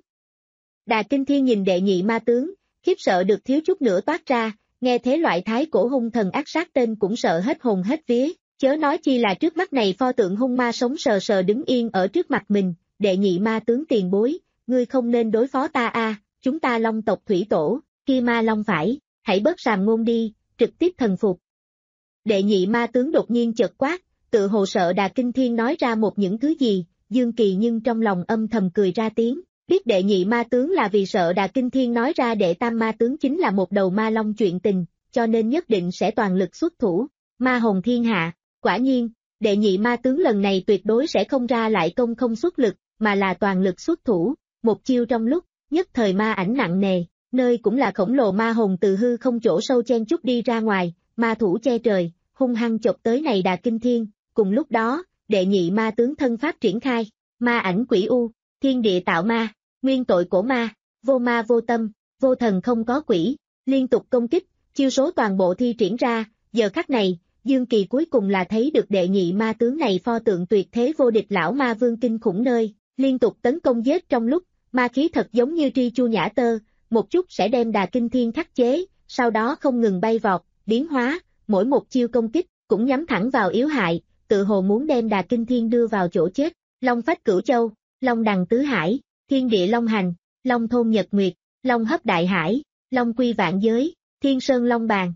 Đà kinh thiên nhìn đệ nhị ma tướng, khiếp sợ được thiếu chút nữa toát ra, nghe thế loại thái cổ hung thần ác sát tên cũng sợ hết hồn hết vía, chớ nói chi là trước mắt này pho tượng hung ma sống sờ sờ đứng yên ở trước mặt mình, đệ nhị ma tướng tiền bối, ngươi không nên đối phó ta a, chúng ta long tộc thủy tổ, kia ma long phải, hãy bớt sàm ngôn đi, trực tiếp thần phục. Đệ nhị ma tướng đột nhiên chợt quát, tự hồ sợ đà kinh thiên nói ra một những thứ gì, Dương Kỳ nhưng trong lòng âm thầm cười ra tiếng, biết đệ nhị ma tướng là vì sợ đà kinh thiên nói ra đệ tam ma tướng chính là một đầu ma long chuyện tình, cho nên nhất định sẽ toàn lực xuất thủ, ma hồn thiên hạ, quả nhiên, đệ nhị ma tướng lần này tuyệt đối sẽ không ra lại công không xuất lực, mà là toàn lực xuất thủ, một chiêu trong lúc, nhất thời ma ảnh nặng nề, nơi cũng là khổng lồ ma hồn từ hư không chỗ sâu chen chút đi ra ngoài, ma thủ che trời, hung hăng chộp tới này đà kinh thiên, cùng lúc đó, đệ nhị ma tướng thân pháp triển khai, ma ảnh quỷ u, thiên địa tạo ma, nguyên tội cổ ma, vô ma vô tâm, vô thần không có quỷ, liên tục công kích, chiêu số toàn bộ thi triển ra, giờ khắc này, Dương Kỳ cuối cùng là thấy được đệ nhị ma tướng này pho tượng tuyệt thế vô địch lão ma vương kinh khủng nơi, liên tục tấn công giết trong lúc, ma khí thật giống như tri chu nhã tơ, một chút sẽ đem đà kinh thiên khắc chế, sau đó không ngừng bay vọt, biến hóa, mỗi một chiêu công kích, cũng nhắm thẳng vào yếu hại, tự hồ muốn đem đà kinh thiên đưa vào chỗ chết, long phách cửu châu, long đằng tứ hải, thiên địa long hành, long thôn nhật nguyệt, long hấp đại hải, long quy vạn giới, thiên sơn long bàn.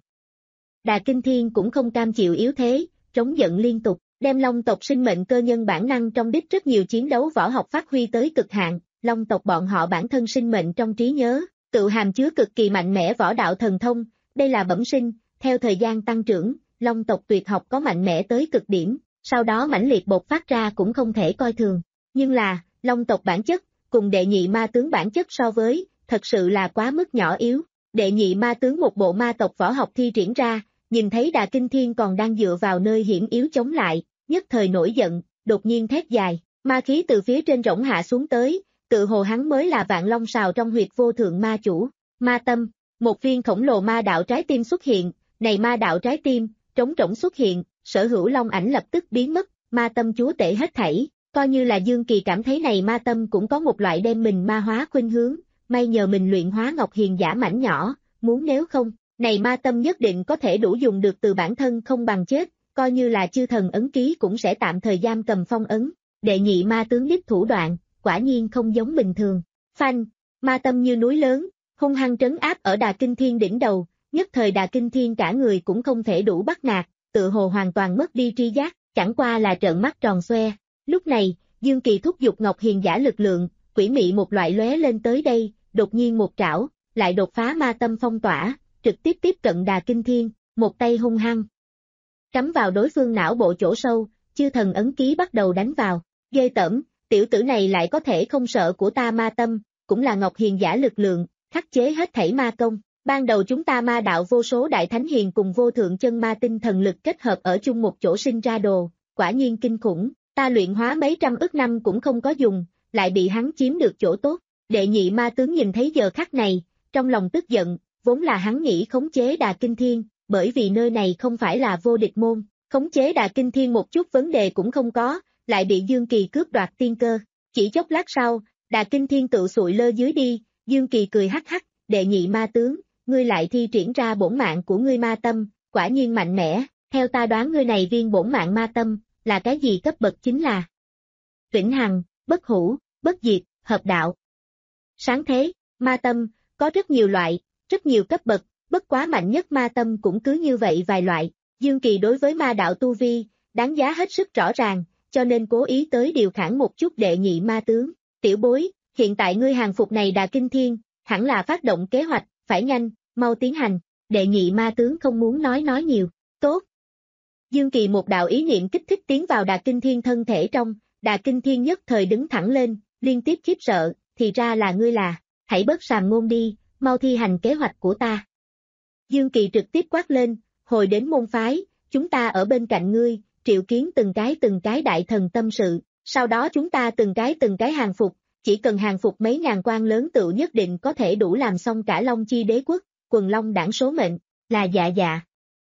Đà kinh thiên cũng không cam chịu yếu thế, trống giận liên tục, đem long tộc sinh mệnh cơ nhân bản năng trong đích rất nhiều chiến đấu võ học phát huy tới cực hạn, long tộc bọn họ bản thân sinh mệnh trong trí nhớ, tự hàm chứa cực kỳ mạnh mẽ võ đạo thần thông, đây là bẩm sinh, theo thời gian tăng trưởng, long tộc tuyệt học có mạnh mẽ tới cực điểm, sau đó mãnh liệt bộc phát ra cũng không thể coi thường, nhưng là, long tộc bản chất, cùng đệ nhị ma tướng bản chất so với, thật sự là quá mức nhỏ yếu, đệ nhị ma tướng một bộ ma tộc võ học thi triển ra, nhìn thấy đà kinh thiên còn đang dựa vào nơi hiểm yếu chống lại, nhất thời nổi giận, đột nhiên thét dài, ma khí từ phía trên rỗng hạ xuống tới, tự hồ hắn mới là vạn long sào trong huyệt vô thượng ma chủ, ma tâm, một viên khổng lồ ma đạo trái tim xuất hiện, này ma đạo trái tim, trống rỗng xuất hiện, sở hữu long ảnh lập tức biến mất, ma tâm chúa tể hết thảy, Coi như là Dương Kỳ cảm thấy này ma tâm cũng có một loại đem mình ma hóa khuynh hướng, may nhờ mình luyện hóa Ngọc Hiền giả mảnh nhỏ, muốn nếu không, này ma tâm nhất định có thể đủ dùng được từ bản thân không bằng chết, coi như là chư thần ấn ký cũng sẽ tạm thời giam cầm phong ấn. Đệ nhị ma tướng đích thủ đoạn, quả nhiên không giống bình thường. Phanh, ma tâm như núi lớn, hung hăng trấn áp ở Đà Kinh Thiên đỉnh đầu, nhất thời Đà Kinh Thiên cả người cũng không thể đủ bắt nạt, tự hồ hoàn toàn mất đi tri giác, chẳng qua là trợn mắt tròn xoe. Lúc này, Dương Kỳ thúc giục Ngọc Hiền giả lực lượng, quỷ mị một loại lóe lên tới đây, đột nhiên một trảo, lại đột phá ma tâm phong tỏa, trực tiếp tiếp cận Đà Kinh Thiên, một tay hung hăng cắm vào đối phương não bộ chỗ sâu, chư thần ấn ký bắt đầu đánh vào. Ghê tởm, tiểu tử này lại có thể không sợ của ta ma tâm, cũng là Ngọc Hiền giả lực lượng, khắc chế hết thảy ma công. Ban đầu chúng ta ma đạo vô số đại thánh hiền cùng vô thượng chân ma tinh thần lực kết hợp ở chung một chỗ sinh ra đồ, quả nhiên kinh khủng, ta luyện hóa mấy trăm ức năm cũng không có dùng, lại bị hắn chiếm được chỗ tốt. Đệ nhị ma tướng nhìn thấy giờ khắc này, trong lòng tức giận, vốn là hắn nghĩ khống chế Đà Kinh Thiên, bởi vì nơi này không phải là vô địch môn, khống chế Đà Kinh Thiên một chút vấn đề cũng không có, lại bị Dương Kỳ cướp đoạt tiên cơ. Chỉ chốc lát sau, Đà Kinh Thiên tự sụi lơ dưới đi, Dương Kỳ cười hắc hắc, đệ nhị ma tướng, ngươi lại thi triển ra bổn mạng của ngươi ma tâm, quả nhiên mạnh mẽ, theo ta đoán ngươi này viên bổn mạng ma tâm, là cái gì cấp bậc chính là vĩnh hằng, bất hủ, bất diệt, hợp đạo. Sáng thế, ma tâm, có rất nhiều loại, rất nhiều cấp bậc, bất quá mạnh nhất ma tâm cũng cứ như vậy vài loại. Dương Kỳ đối với ma đạo tu vi, đánh giá hết sức rõ ràng, cho nên cố ý tới điều khản một chút đệ nhị ma tướng. Tiểu bối, hiện tại ngươi hàng phục này Đà Kinh Thiên, hẳn là phát động kế hoạch, phải nhanh, mau tiến hành. Đệ nhị ma tướng không muốn nói nói nhiều. Tốt. Dương Kỳ một đạo ý niệm kích thích tiến vào Đà Kinh Thiên thân thể trong, Đà Kinh Thiên nhất thời đứng thẳng lên, liên tiếp khiếp sợ, thì ra là ngươi là, hãy bớt sàm ngôn đi, mau thi hành kế hoạch của ta. Dương Kỳ trực tiếp quát lên, hồi đến môn phái, chúng ta ở bên cạnh ngươi, triệu kiến từng cái từng cái đại thần tâm sự, sau đó chúng ta từng cái từng cái hàng phục, chỉ cần hàng phục mấy ngàn quan lớn tựu nhất định có thể đủ làm xong cả Long Chi đế quốc, quần long đảng số mệnh, là dạ dạ.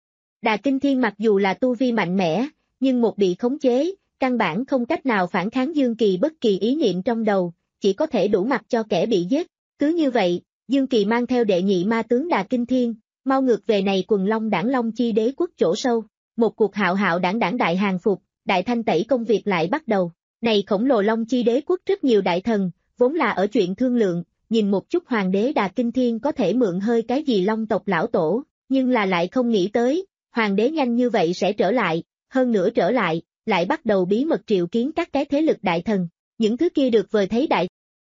Đà Kinh Thiên mặc dù là tu vi mạnh mẽ, nhưng một bị khống chế, căn bản không cách nào phản kháng Dương Kỳ bất kỳ ý niệm trong đầu, chỉ có thể đủ mặc cho kẻ bị giết. Cứ như vậy, Dương Kỳ mang theo đệ nhị ma tướng Đà Kinh Thiên, mau ngược về này quần long đảng Long Chi đế quốc chỗ sâu. Một cuộc hạo hạo đảng đảng đại hàng phục, đại thanh tẩy công việc lại bắt đầu. Này khổng lồ Long Chi đế quốc rất nhiều đại thần, vốn là ở chuyện thương lượng, nhìn một chút hoàng đế Đà Kinh Thiên có thể mượn hơi cái gì Long tộc lão tổ, nhưng là lại không nghĩ tới, hoàng đế nhanh như vậy sẽ trở lại, hơn nữa trở lại, lại bắt đầu bí mật triệu kiến các cái thế lực đại thần, những thứ kia được vời thấy đại.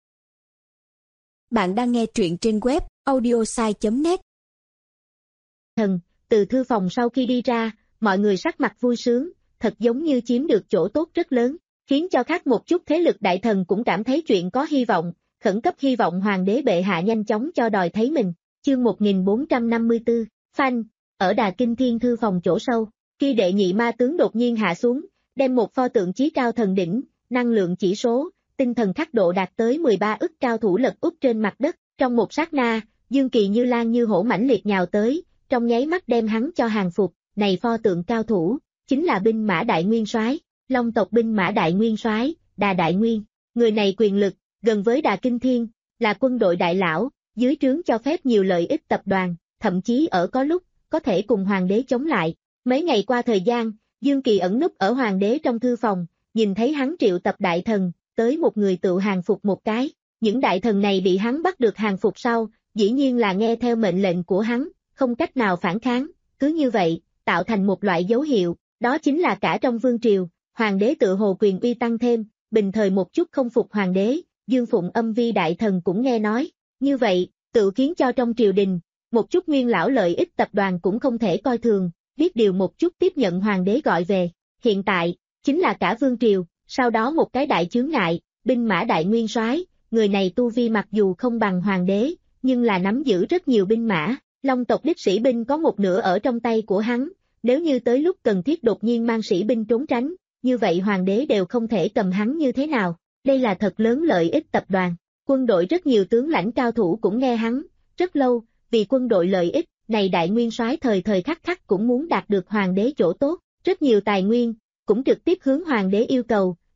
Bạn đang nghe truyện trên web audiosai chấm net. Thần, từ thư phòng sau khi đi ra, mọi người sắc mặt vui sướng, thật giống như chiếm được chỗ tốt rất lớn, khiến cho khác một chút thế lực đại thần cũng cảm thấy chuyện có hy vọng, khẩn cấp hy vọng hoàng đế bệ hạ nhanh chóng cho đòi thấy mình. Chương một nghìn bốn trăm năm mươi tư, phanh, ở Đà Kinh Thiên thư phòng chỗ sâu, khi đệ nhị ma tướng đột nhiên hạ xuống, đem một pho tượng chí cao thần đỉnh, năng lượng chỉ số, tinh thần khắc độ đạt tới mười ba ức cao thủ lật úp trên mặt đất, trong một sát na, Dương Kỳ như lan như hổ mãnh liệt nhào tới, trong nháy mắt đem hắn cho hàng phục. Này pho tượng cao thủ, chính là binh mã đại nguyên soái, Long tộc binh mã đại nguyên soái, Đà Đại Nguyên. Người này quyền lực, gần với Đà Kinh Thiên, là quân đội đại lão, dưới trướng cho phép nhiều lợi ích tập đoàn, thậm chí ở có lúc, có thể cùng hoàng đế chống lại. Mấy ngày qua thời gian, Dương Kỳ ẩn núp ở hoàng đế trong thư phòng, nhìn thấy hắn triệu tập đại thần, tới một người tự hàng phục một cái. Những đại thần này bị hắn bắt được hàng phục sau, dĩ nhiên là nghe theo mệnh lệnh của hắn, không cách nào phản kháng, cứ như vậy, tạo thành một loại dấu hiệu, đó chính là cả trong vương triều, hoàng đế tự hồ quyền uy tăng thêm, bình thời một chút không phục hoàng đế, Dương Phụng Âm Vi đại thần cũng nghe nói, như vậy, tự khiến cho trong triều đình, một chút nguyên lão lợi ích tập đoàn cũng không thể coi thường, biết điều một chút tiếp nhận hoàng đế gọi về, hiện tại, chính là cả vương triều, sau đó một cái đại chướng ngại, binh mã đại nguyên soái, người này tu vi mặc dù không bằng hoàng đế, nhưng là nắm giữ rất nhiều binh mã, Long tộc đích sĩ binh có một nửa ở trong tay của hắn, nếu như tới lúc cần thiết đột nhiên mang sĩ binh trốn tránh, như vậy hoàng đế đều không thể cầm hắn như thế nào, đây là thật lớn lợi ích tập đoàn, quân đội rất nhiều tướng lãnh cao thủ cũng nghe hắn, rất lâu, vì quân đội lợi ích, này đại nguyên soái thời thời khắc khắc cũng muốn đạt được hoàng đế chỗ tốt, rất nhiều tài nguyên, cũng trực tiếp hướng hoàng đế yêu cầu,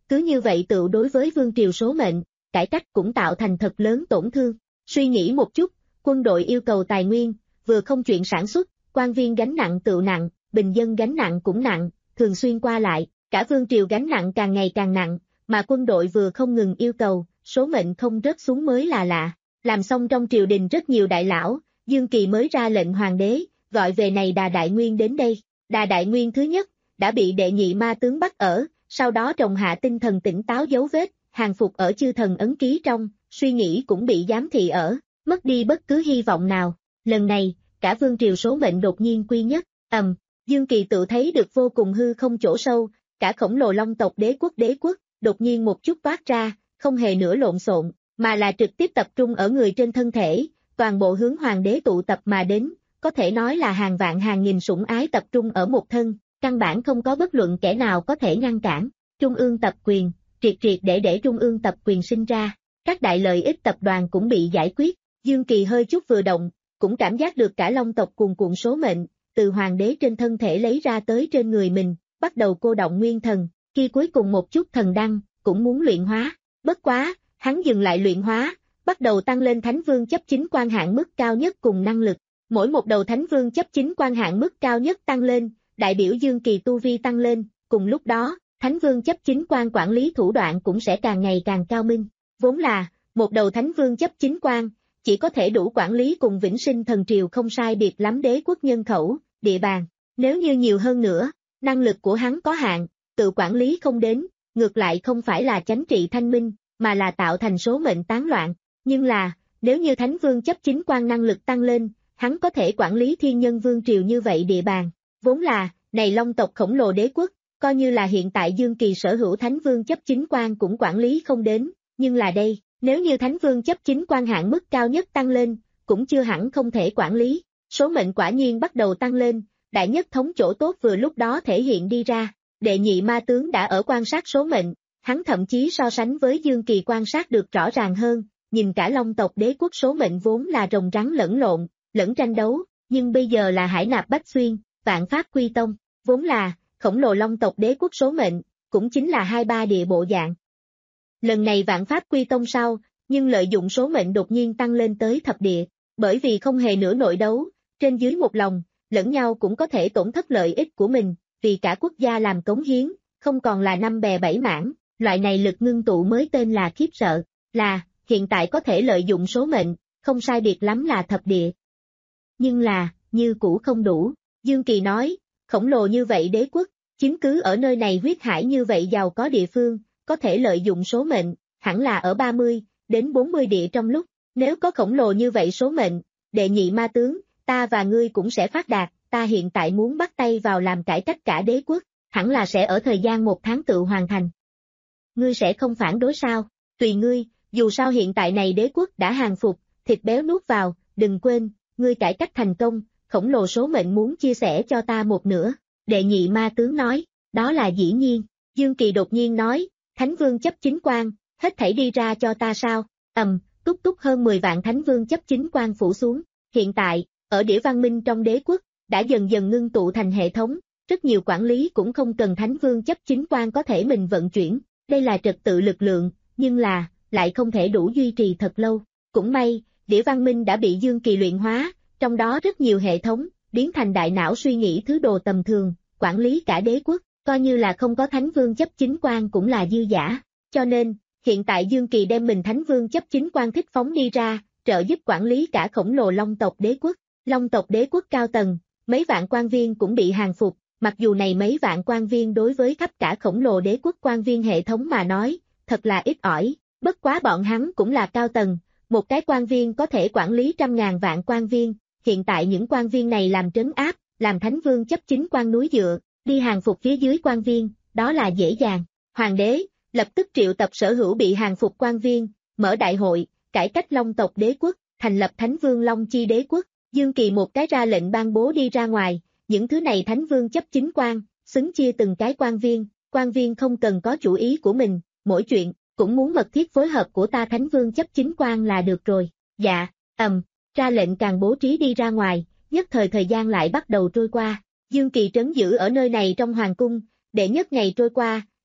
cứ như vậy tự đối với vương triều số mệnh, cải cách cũng tạo thành thật lớn tổn thương. Suy nghĩ một chút, quân đội yêu cầu tài nguyên, vừa không chuyện sản xuất, quan viên gánh nặng tự nặng, bình dân gánh nặng cũng nặng, thường xuyên qua lại, cả vương triều gánh nặng càng ngày càng nặng, mà quân đội vừa không ngừng yêu cầu, số mệnh không rớt xuống mới là lạ. Làm xong trong triều đình rất nhiều đại lão, Dương Kỳ mới ra lệnh hoàng đế, gọi về này Đà Đại Nguyên đến đây. Đà Đại Nguyên thứ nhất, đã bị đệ nhị ma tướng bắt ở, sau đó trồng hạ tinh thần tỉnh táo dấu vết, hàng phục ở chư thần ấn ký trong, suy nghĩ cũng bị giám thị ở, mất đi bất cứ hy vọng nào. Lần này, cả vương triều số mệnh đột nhiên quy nhất, ầm, Dương Kỳ tự thấy được vô cùng hư không chỗ sâu, cả khổng lồ long tộc đế quốc đế quốc, đột nhiên một chút toát ra, không hề nửa lộn xộn, mà là trực tiếp tập trung ở người trên thân thể, toàn bộ hướng hoàng đế tụ tập mà đến, có thể nói là hàng vạn hàng nghìn sủng ái tập trung ở một thân, căn bản không có bất luận kẻ nào có thể ngăn cản. Trung ương tập quyền, triệt triệt để để trung ương tập quyền sinh ra, các đại lợi ích tập đoàn cũng bị giải quyết. Dương Kỳ hơi chút vừa động, cũng cảm giác được cả long tộc cuồn cuộn số mệnh, từ hoàng đế trên thân thể lấy ra tới trên người mình, bắt đầu cô động nguyên thần, khi cuối cùng một chút thần đăng, cũng muốn luyện hóa. Bất quá, hắn dừng lại luyện hóa, bắt đầu tăng lên thánh vương chấp chính quan hạn mức cao nhất cùng năng lực. Mỗi một đầu thánh vương chấp chính quan hạn mức cao nhất tăng lên, đại biểu Dương Kỳ tu vi tăng lên, cùng lúc đó, thánh vương chấp chính quan quản lý thủ đoạn cũng sẽ càng ngày càng cao minh. Vốn là, một đầu thánh vương chấp chính quan, chỉ có thể đủ quản lý cùng vĩnh sinh thần triều không sai biệt lắm đế quốc nhân khẩu, địa bàn. Nếu như nhiều hơn nữa, năng lực của hắn có hạn, tự quản lý không đến, ngược lại không phải là chánh trị thanh minh, mà là tạo thành số mệnh tán loạn. Nhưng là, nếu như thánh vương chấp chính quan năng lực tăng lên, hắn có thể quản lý thiên nhân vương triều như vậy địa bàn. Vốn là, này long tộc khổng lồ đế quốc, coi như là hiện tại Dương Kỳ sở hữu thánh vương chấp chính quan cũng quản lý không đến, nhưng là đây, nếu như thánh vương chấp chính quan hạn mức cao nhất tăng lên, cũng chưa hẳn không thể quản lý. Số mệnh quả nhiên bắt đầu tăng lên, đại nhất thống chỗ tốt vừa lúc đó thể hiện đi ra. Đệ nhị ma tướng đã ở quan sát số mệnh, hắn thậm chí so sánh với Dương Kỳ quan sát được rõ ràng hơn, nhìn cả long tộc đế quốc số mệnh vốn là rồng rắn lẫn lộn, lẫn tranh đấu, nhưng bây giờ là hải nạp bách xuyên, vạn pháp quy tông, vốn là, khổng lồ long tộc đế quốc số mệnh, cũng chính là hai ba địa bộ dạng. Lần này vạn pháp quy tông sau, nhưng lợi dụng số mệnh đột nhiên tăng lên tới thập địa, bởi vì không hề nửa nội đấu, trên dưới một lòng, lẫn nhau cũng có thể tổn thất lợi ích của mình, vì cả quốc gia làm cống hiến, không còn là năm bè bảy mảng, loại này lực ngưng tụ mới tên là khiếp sợ, là, hiện tại có thể lợi dụng số mệnh, không sai biệt lắm là thập địa. Nhưng là, như cũ không đủ, Dương Kỳ nói, khổng lồ như vậy đế quốc, chiếm cứ ở nơi này huyết hải như vậy giàu có địa phương, có thể lợi dụng số mệnh, hẳn là ở ba mươi đến bốn mươi địa trong lúc, nếu có khổng lồ như vậy số mệnh, đệ nhị ma tướng, ta và ngươi cũng sẽ phát đạt, ta hiện tại muốn bắt tay vào làm cải cách cả đế quốc, hẳn là sẽ ở thời gian một tháng tự hoàn thành. Ngươi sẽ không phản đối sao? Tùy ngươi, dù sao hiện tại này đế quốc đã hàng phục, thịt béo nuốt vào, đừng quên, ngươi cải cách thành công, khổng lồ số mệnh muốn chia sẻ cho ta một nửa. Đệ nhị ma tướng nói, đó là dĩ nhiên. Dương Kỳ đột nhiên nói, Thánh Vương chấp chính quan, hết thảy đi ra cho ta sao? Ầm, túc túc hơn mười vạn Thánh Vương chấp chính quan phủ xuống. Hiện tại, ở đĩa văn minh trong đế quốc, đã dần dần ngưng tụ thành hệ thống, rất nhiều quản lý cũng không cần Thánh Vương chấp chính quan có thể mình vận chuyển. Đây là trật tự lực lượng, nhưng là, lại không thể đủ duy trì thật lâu. Cũng may, đĩa văn minh đã bị Dương Kỳ luyện hóa, trong đó rất nhiều hệ thống, biến thành đại não suy nghĩ thứ đồ tầm thường, quản lý cả đế quốc, coi như là không có Thánh Vương chấp chính quan cũng là dư giả. Cho nên, hiện tại Dương Kỳ đem mình Thánh Vương chấp chính quan thích phóng đi ra, trợ giúp quản lý cả khổng lồ Long tộc đế quốc. Long tộc đế quốc cao tầng, mấy vạn quan viên cũng bị hàng phục, mặc dù này mấy vạn quan viên đối với khắp cả khổng lồ đế quốc quan viên hệ thống mà nói, thật là ít ỏi, bất quá bọn hắn cũng là cao tầng, một cái quan viên có thể quản lý trăm ngàn vạn quan viên, hiện tại những quan viên này làm trấn áp, làm Thánh Vương chấp chính quan núi dựa, đi hàng phục phía dưới quan viên, đó là dễ dàng. Hoàng đế, lập tức triệu tập sở hữu bị hàng phục quan viên, mở đại hội, cải cách Long tộc đế quốc, thành lập Thánh Vương Long chi đế quốc. Dương Kỳ một cái ra lệnh ban bố đi ra ngoài, những thứ này Thánh Vương chấp chính quan, xứng chia từng cái quan viên, quan viên không cần có chủ ý của mình, mỗi chuyện, cũng muốn mật thiết phối hợp của ta Thánh Vương chấp chính quan là được rồi. Dạ, ầm, ra lệnh càng bố trí đi ra ngoài, nhất thời thời gian lại bắt đầu trôi qua. Dương Kỳ trấn giữ ở nơi này trong hoàng cung, đệ nhất ngày trôi qua,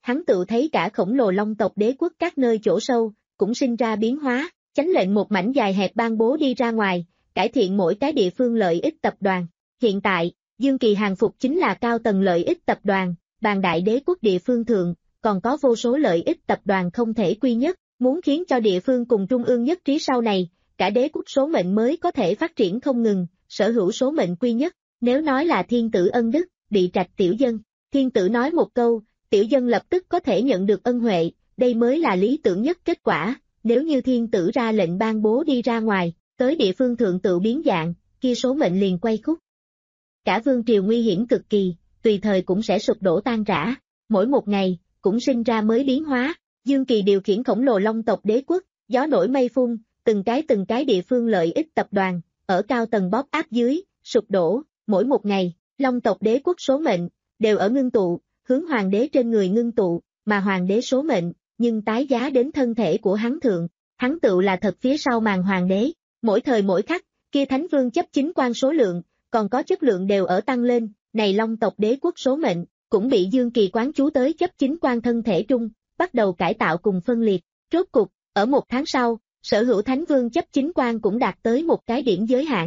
hắn tự thấy cả khổng lồ long tộc đế quốc các nơi chỗ sâu, cũng sinh ra biến hóa, chánh lệnh một mảnh dài hẹp ban bố đi ra ngoài, cải thiện mỗi cái địa phương lợi ích tập đoàn. Hiện tại, Dương Kỳ hàng phục chính là cao tầng lợi ích tập đoàn, bàn đại đế quốc địa phương thượng, còn có vô số lợi ích tập đoàn không thể quy nhất, muốn khiến cho địa phương cùng trung ương nhất trí sau này, cả đế quốc số mệnh mới có thể phát triển không ngừng, sở hữu số mệnh quy nhất. Nếu nói là thiên tử ân đức, bị trạch tiểu dân, thiên tử nói một câu, tiểu dân lập tức có thể nhận được ân huệ, đây mới là lý tưởng nhất kết quả. Nếu như thiên tử ra lệnh ban bố đi ra ngoài, tới địa phương thượng tự biến dạng, kia số mệnh liền quay khúc. Cả vương triều nguy hiểm cực kỳ, tùy thời cũng sẽ sụp đổ tan rã, mỗi một ngày, cũng sinh ra mới biến hóa. Dương Kỳ điều khiển khổng lồ long tộc đế quốc, gió nổi mây phun, từng cái từng cái địa phương lợi ích tập đoàn, ở cao tầng bóp áp dưới, sụp đổ, mỗi một ngày, long tộc đế quốc số mệnh, đều ở ngưng tụ, hướng hoàng đế trên người ngưng tụ, mà hoàng đế số mệnh, nhưng tái giá đến thân thể của hắn thượng, hắn tự là thật phía sau màn hoàng đế, mỗi thời mỗi khắc, kia thánh vương chấp chính quan số lượng, còn có chất lượng đều ở tăng lên, này long tộc đế quốc số mệnh, cũng bị Dương Kỳ quán chú tới chấp chính quan thân thể trung, bắt đầu cải tạo cùng phân liệt, rốt cục, ở một tháng sau, sở hữu thánh vương chấp chính quan cũng đạt tới một cái điểm giới hạn.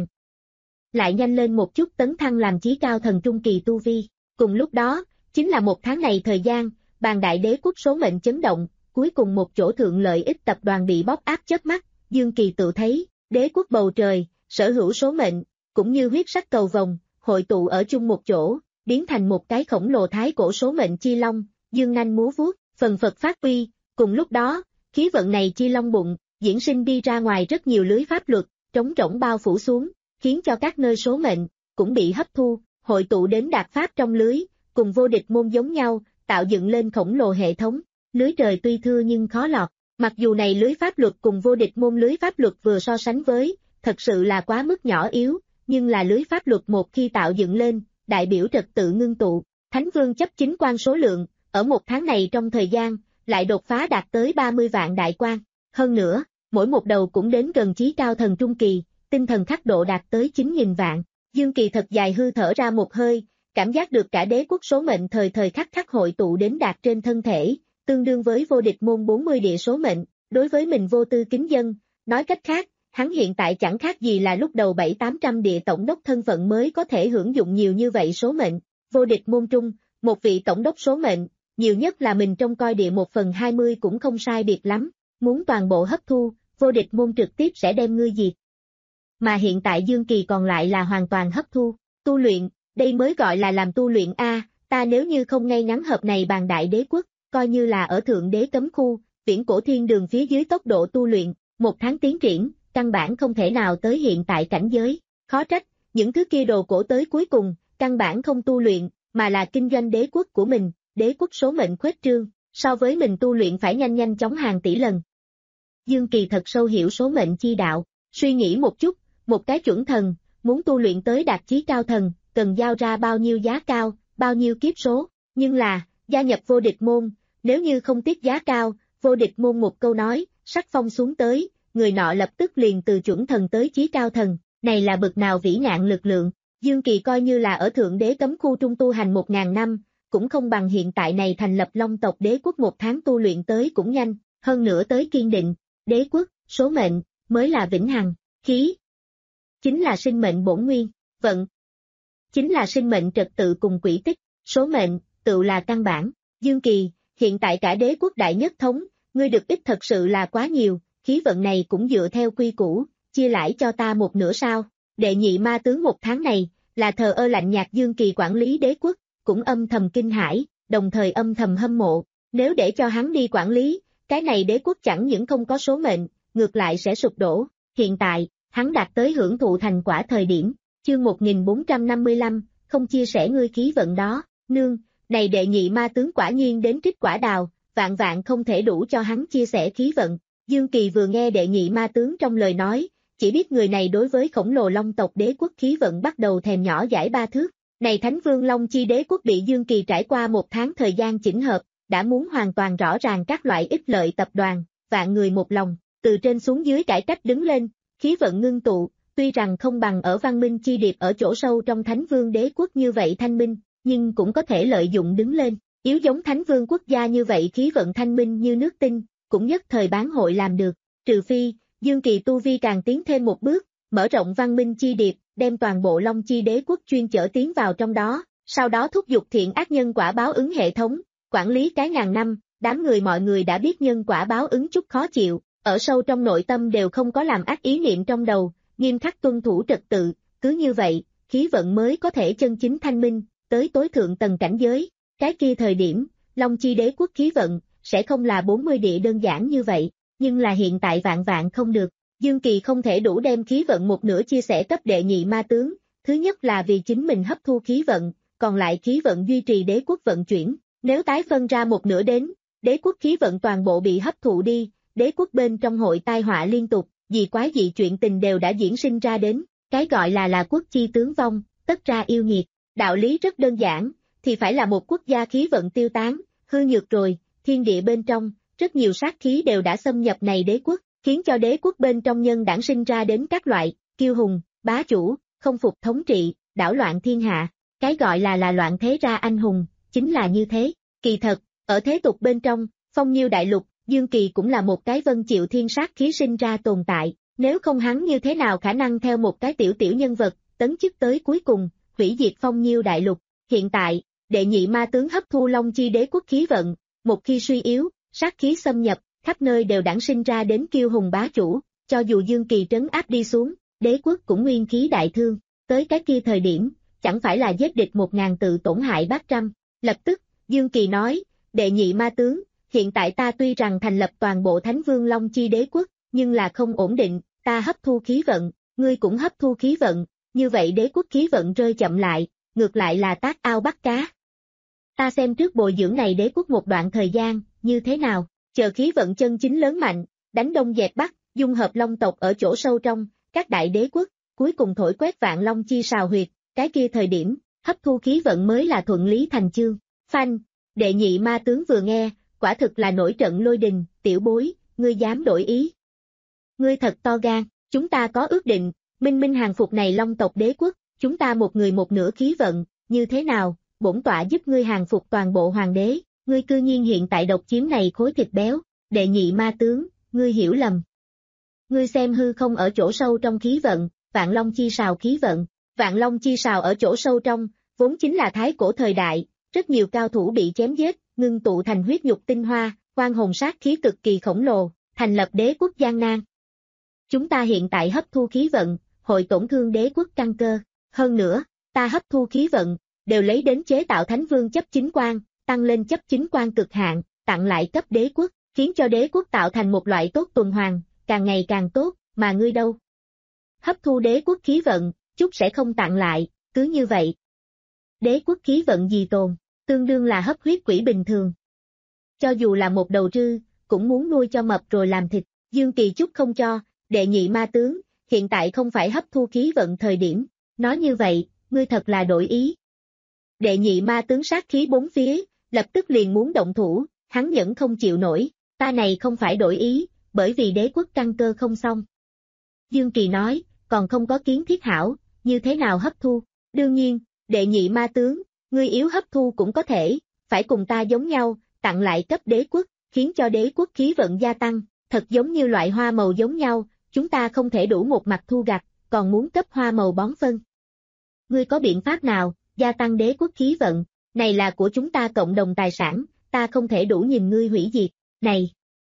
Lại nhanh lên một chút tấn thăng làm chí cao thần trung kỳ tu vi, cùng lúc đó, chính là một tháng này thời gian, bàn đại đế quốc số mệnh chấn động, cuối cùng một chỗ thượng lợi ích tập đoàn bị bóp áp chớp mắt, Dương Kỳ tự thấy, đế quốc bầu trời, sở hữu số mệnh, cũng như huyết sắc cầu vồng, hội tụ ở chung một chỗ, biến thành một cái khổng lồ thái cổ số mệnh chi long, dương nanh múa vuốt, phần phật phát uy, cùng lúc đó, khí vận này chi long bụng, diễn sinh đi ra ngoài rất nhiều lưới pháp luật, trống rỗng bao phủ xuống, khiến cho các nơi số mệnh, cũng bị hấp thu, hội tụ đến đạt pháp trong lưới, cùng vô địch môn giống nhau, tạo dựng lên khổng lồ hệ thống, lưới trời tuy thưa nhưng khó lọt, mặc dù này lưới pháp luật cùng vô địch môn lưới pháp luật vừa so sánh với, thật sự là quá mức nhỏ yếu, nhưng là lưới pháp luật một khi tạo dựng lên, đại biểu trật tự ngưng tụ, thánh vương chấp chính quan số lượng, ở một tháng này trong thời gian, lại đột phá đạt tới ba mươi vạn đại quan, hơn nữa, mỗi một đầu cũng đến gần chí cao thần trung kỳ, tinh thần khắc độ đạt tới chín nghìn vạn, Dương Kỳ thật dài hư thở ra một hơi, cảm giác được cả đế quốc số mệnh thời thời khắc khắc hội tụ đến đạt trên thân thể, tương đương với vô địch môn bốn mươi địa số mệnh, đối với mình vô tư kính dân, nói cách khác, hắn hiện tại chẳng khác gì là lúc đầu bảy tám trăm địa tổng đốc thân phận mới có thể hưởng dụng nhiều như vậy số mệnh, vô địch môn trung, một vị tổng đốc số mệnh, nhiều nhất là mình trông coi địa một phần hai mươi cũng không sai biệt lắm, muốn toàn bộ hấp thu, vô địch môn trực tiếp sẽ đem ngươi diệt. Mà hiện tại Dương Kỳ còn lại là hoàn toàn hấp thu, tu luyện, đây mới gọi là làm tu luyện a, ta nếu như không ngay ngắn hợp này bàn đại đế quốc, coi như là ở thượng đế cấm khu, viễn cổ thiên đường phía dưới tốc độ tu luyện, một tháng tiến triển, căn bản không thể nào tới hiện tại cảnh giới, khó trách, những thứ kia đồ cổ tới cuối cùng, căn bản không tu luyện, mà là kinh doanh đế quốc của mình, đế quốc số mệnh khuếch trương, so với mình tu luyện phải nhanh nhanh chóng hàng tỷ lần. Dương Kỳ thật sâu hiểu số mệnh chi đạo, suy nghĩ một chút, một cái chuẩn thần, muốn tu luyện tới đạt chí cao thần, cần giao ra bao nhiêu giá cao, bao nhiêu kiếp số, nhưng là, gia nhập vô địch môn, nếu như không tiết giá cao, vô địch môn một câu nói, sắc phong xuống tới, người nọ lập tức liền từ chuẩn thần tới chí cao thần, này là bực nào vĩ ngạn lực lượng, Dương Kỳ coi như là ở thượng đế cấm khu trung tu hành một ngàn năm, cũng không bằng hiện tại này thành lập long tộc đế quốc một tháng tu luyện tới cũng nhanh, hơn nữa tới kiên định, đế quốc, số mệnh, mới là vĩnh hằng, khí, chính là sinh mệnh bổn nguyên, vận, chính là sinh mệnh trật tự cùng quỹ tích, số mệnh, tự là căn bản, Dương Kỳ, hiện tại cả đế quốc đại nhất thống, ngươi được ít thật sự là quá nhiều, khí vận này cũng dựa theo quy củ, chia lãi cho ta một nửa sao, đệ nhị ma tướng một tháng này, là thờ ơ lạnh nhạt Dương Kỳ quản lý đế quốc, cũng âm thầm kinh hãi, đồng thời âm thầm hâm mộ, nếu để cho hắn đi quản lý, cái này đế quốc chẳng những không có số mệnh, ngược lại sẽ sụp đổ, hiện tại, hắn đạt tới hưởng thụ thành quả thời điểm, chương một nghìn bốn trăm năm mươi lăm, không chia sẻ ngươi khí vận đó, nương, này đệ nhị ma tướng quả nhiên đến trích quả đào, vạn vạn không thể đủ cho hắn chia sẻ khí vận, Dương Kỳ vừa nghe đệ nhị ma tướng trong lời nói, chỉ biết người này đối với khổng lồ long tộc đế quốc khí vận bắt đầu thèm nhỏ dãi ba thước, này Thánh Vương Long Chi đế quốc bị Dương Kỳ trải qua một tháng thời gian chỉnh hợp, đã muốn hoàn toàn rõ ràng các loại ích lợi tập đoàn, vạn người một lòng, từ trên xuống dưới cải cách đứng lên, khí vận ngưng tụ, tuy rằng không bằng ở văn minh chi điệp ở chỗ sâu trong Thánh Vương đế quốc như vậy thanh minh, nhưng cũng có thể lợi dụng đứng lên, Yếu giống Thánh Vương quốc gia như vậy khí vận thanh minh như nước tinh, cũng nhất thời bán hội làm được, trừ phi, Dương Kỳ tu vi càng tiến thêm một bước, mở rộng văn minh chi điệp, đem toàn bộ Long Chi đế quốc chuyên chở tiến vào trong đó, sau đó thúc giục thiện ác nhân quả báo ứng hệ thống, quản lý cái ngàn năm, đám người mọi người đã biết nhân quả báo ứng chút khó chịu, ở sâu trong nội tâm đều không có làm ác ý niệm trong đầu, nghiêm khắc tuân thủ trật tự, cứ như vậy, khí vận mới có thể chân chính thanh minh, tới tối thượng tầng cảnh giới, cái kia thời điểm, Long Chi đế quốc khí vận, sẽ không là bốn mươi địa đơn giản như vậy, nhưng là hiện tại vạn vạn không được. Dương Kỳ không thể đủ đem khí vận một nửa chia sẻ cấp đệ nhị ma tướng, thứ nhất là vì chính mình hấp thu khí vận, còn lại khí vận duy trì đế quốc vận chuyển, nếu tái phân ra một nửa đến, đế quốc khí vận toàn bộ bị hấp thụ đi, đế quốc bên trong hội tai họa liên tục, gì quái dị chuyện tình đều đã diễn sinh ra đến, cái gọi là là quốc chi tướng vong, tất ra yêu nghiệt, đạo lý rất đơn giản, thì phải là một quốc gia khí vận tiêu tán, hư nhược rồi, thiên địa bên trong, rất nhiều sát khí đều đã xâm nhập này đế quốc, khiến cho đế quốc bên trong nhân đảng sinh ra đến các loại, kiêu hùng, bá chủ, không phục thống trị, đảo loạn thiên hạ, cái gọi là là loạn thế ra anh hùng, chính là như thế, kỳ thật, ở thế tục bên trong, phong nhiêu đại lục, Dương Kỳ cũng là một cái vân chịu thiên sát khí sinh ra tồn tại, nếu không hắn như thế nào khả năng theo một cái tiểu tiểu nhân vật, tấn chức tới cuối cùng, hủy diệt phong nhiêu đại lục, hiện tại, đệ nhị ma tướng hấp thu Long Chi đế quốc khí vận, một khi suy yếu, sát khí xâm nhập, khắp nơi đều đản sinh ra đến kiêu hùng bá chủ, cho dù Dương Kỳ trấn áp đi xuống, đế quốc cũng nguyên khí đại thương, tới cái kia thời điểm, chẳng phải là giết địch một ngàn tự tổn hại bát trăm, lập tức, Dương Kỳ nói, đệ nhị ma tướng, hiện tại ta tuy rằng thành lập toàn bộ Thánh Vương Long Chi đế quốc, nhưng là không ổn định, ta hấp thu khí vận, ngươi cũng hấp thu khí vận, như vậy đế quốc khí vận rơi chậm lại, ngược lại là tác ao bắt cá. Ta xem trước bồi dưỡng này đế quốc một đoạn thời gian, như thế nào, chờ khí vận chân chính lớn mạnh, đánh đông dẹp bắc, dung hợp long tộc ở chỗ sâu trong, các đại đế quốc, cuối cùng thổi quét vạn long chi sào huyệt, cái kia thời điểm, hấp thu khí vận mới là thuận lý thành chương. Phanh, đệ nhị ma tướng vừa nghe, quả thực là nổi trận lôi đình, tiểu bối, ngươi dám đổi ý. Ngươi thật to gan, chúng ta có ước định, minh minh hàng phục này long tộc đế quốc, chúng ta một người một nửa khí vận, như thế nào, bổn tọa giúp ngươi hàng phục toàn bộ hoàng đế, ngươi cư nhiên hiện tại độc chiếm này khối thịt béo, đệ nhị ma tướng, ngươi hiểu lầm. Ngươi xem hư không ở chỗ sâu trong khí vận, vạn long chi sào khí vận, vạn long chi sào ở chỗ sâu trong, vốn chính là thái cổ thời đại, rất nhiều cao thủ bị chém giết, ngưng tụ thành huyết nhục tinh hoa, oan hồn sát khí cực kỳ khổng lồ, thành lập đế quốc gian nan. Chúng ta hiện tại hấp thu khí vận, hội tổn thương đế quốc căn cơ, hơn nữa, ta hấp thu khí vận, đều lấy đến chế tạo thánh vương chấp chính quan, tăng lên chấp chính quan cực hạn, tặng lại cấp đế quốc, khiến cho đế quốc tạo thành một loại tốt tuần hoàn, càng ngày càng tốt, mà ngươi đâu? Hấp thu đế quốc khí vận, chút sẽ không tặng lại, cứ như vậy. Đế quốc khí vận gì tồn, tương đương là hấp huyết quỷ bình thường. Cho dù là một đầu trư, cũng muốn nuôi cho mập rồi làm thịt, Dương Kỳ chút không cho, đệ nhị ma tướng, hiện tại không phải hấp thu khí vận thời điểm, nói như vậy, ngươi thật là đổi ý. Đệ nhị ma tướng sát khí bốn phía, lập tức liền muốn động thủ, hắn vẫn không chịu nổi, ta này không phải đổi ý, bởi vì đế quốc căn cơ không xong. Dương Kỳ nói, còn không có kiến thiết hảo, như thế nào hấp thu, đương nhiên, đệ nhị ma tướng, ngươi yếu hấp thu cũng có thể, phải cùng ta giống nhau, tặng lại cấp đế quốc, khiến cho đế quốc khí vận gia tăng, thật giống như loại hoa màu giống nhau, chúng ta không thể đủ một mặt thu gặt, còn muốn cấp hoa màu bón phân. Ngươi có biện pháp nào, gia tăng đế quốc khí vận, này là của chúng ta cộng đồng tài sản, ta không thể đủ nhìn ngươi hủy diệt, này.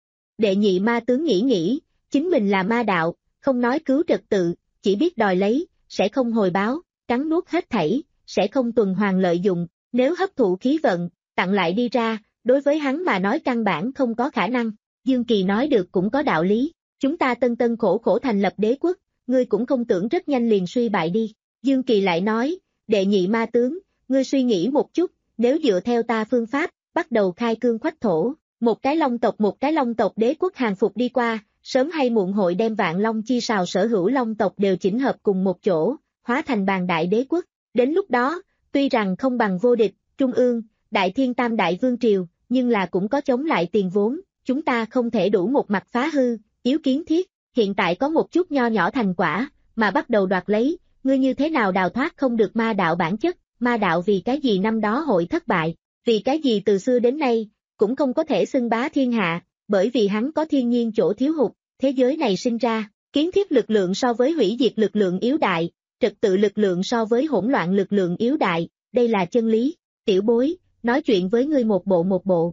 Đệ nhị ma tướng nghĩ nghĩ, chính mình là ma đạo, không nói cứu trật tự, chỉ biết đòi lấy, sẽ không hồi báo, cắn nuốt hết thảy, sẽ không tuần hoàn lợi dụng, nếu hấp thụ khí vận, tặng lại đi ra, đối với hắn mà nói căn bản không có khả năng. Dương Kỳ nói được cũng có đạo lý, chúng ta tân tân khổ khổ thành lập đế quốc, ngươi cũng không tưởng rất nhanh liền suy bại đi. Dương Kỳ lại nói, đệ nhị ma tướng, ngươi suy nghĩ một chút, nếu dựa theo ta phương pháp, bắt đầu khai cương khoách thổ, một cái long tộc một cái long tộc đế quốc hàng phục đi qua, sớm hay muộn hội đem vạn long chi sào sở hữu long tộc đều chỉnh hợp cùng một chỗ, hóa thành bàn đại đế quốc. Đến lúc đó, tuy rằng không bằng vô địch, trung ương, đại thiên tam đại vương triều, nhưng là cũng có chống lại tiền vốn, chúng ta không thể đủ một mặt phá hư, yếu kiến thiết, hiện tại có một chút nho nhỏ thành quả, mà bắt đầu đoạt lấy, ngươi như thế nào đào thoát không được ma đạo bản chất, ma đạo vì cái gì năm đó hội thất bại, Vì cái gì từ xưa đến nay, cũng không có thể xưng bá thiên hạ, bởi vì hắn có thiên nhiên chỗ thiếu hụt, thế giới này sinh ra, kiến thiết lực lượng so với hủy diệt lực lượng yếu đại, trật tự lực lượng so với hỗn loạn lực lượng yếu đại, đây là chân lý, tiểu bối, nói chuyện với ngươi một bộ một bộ.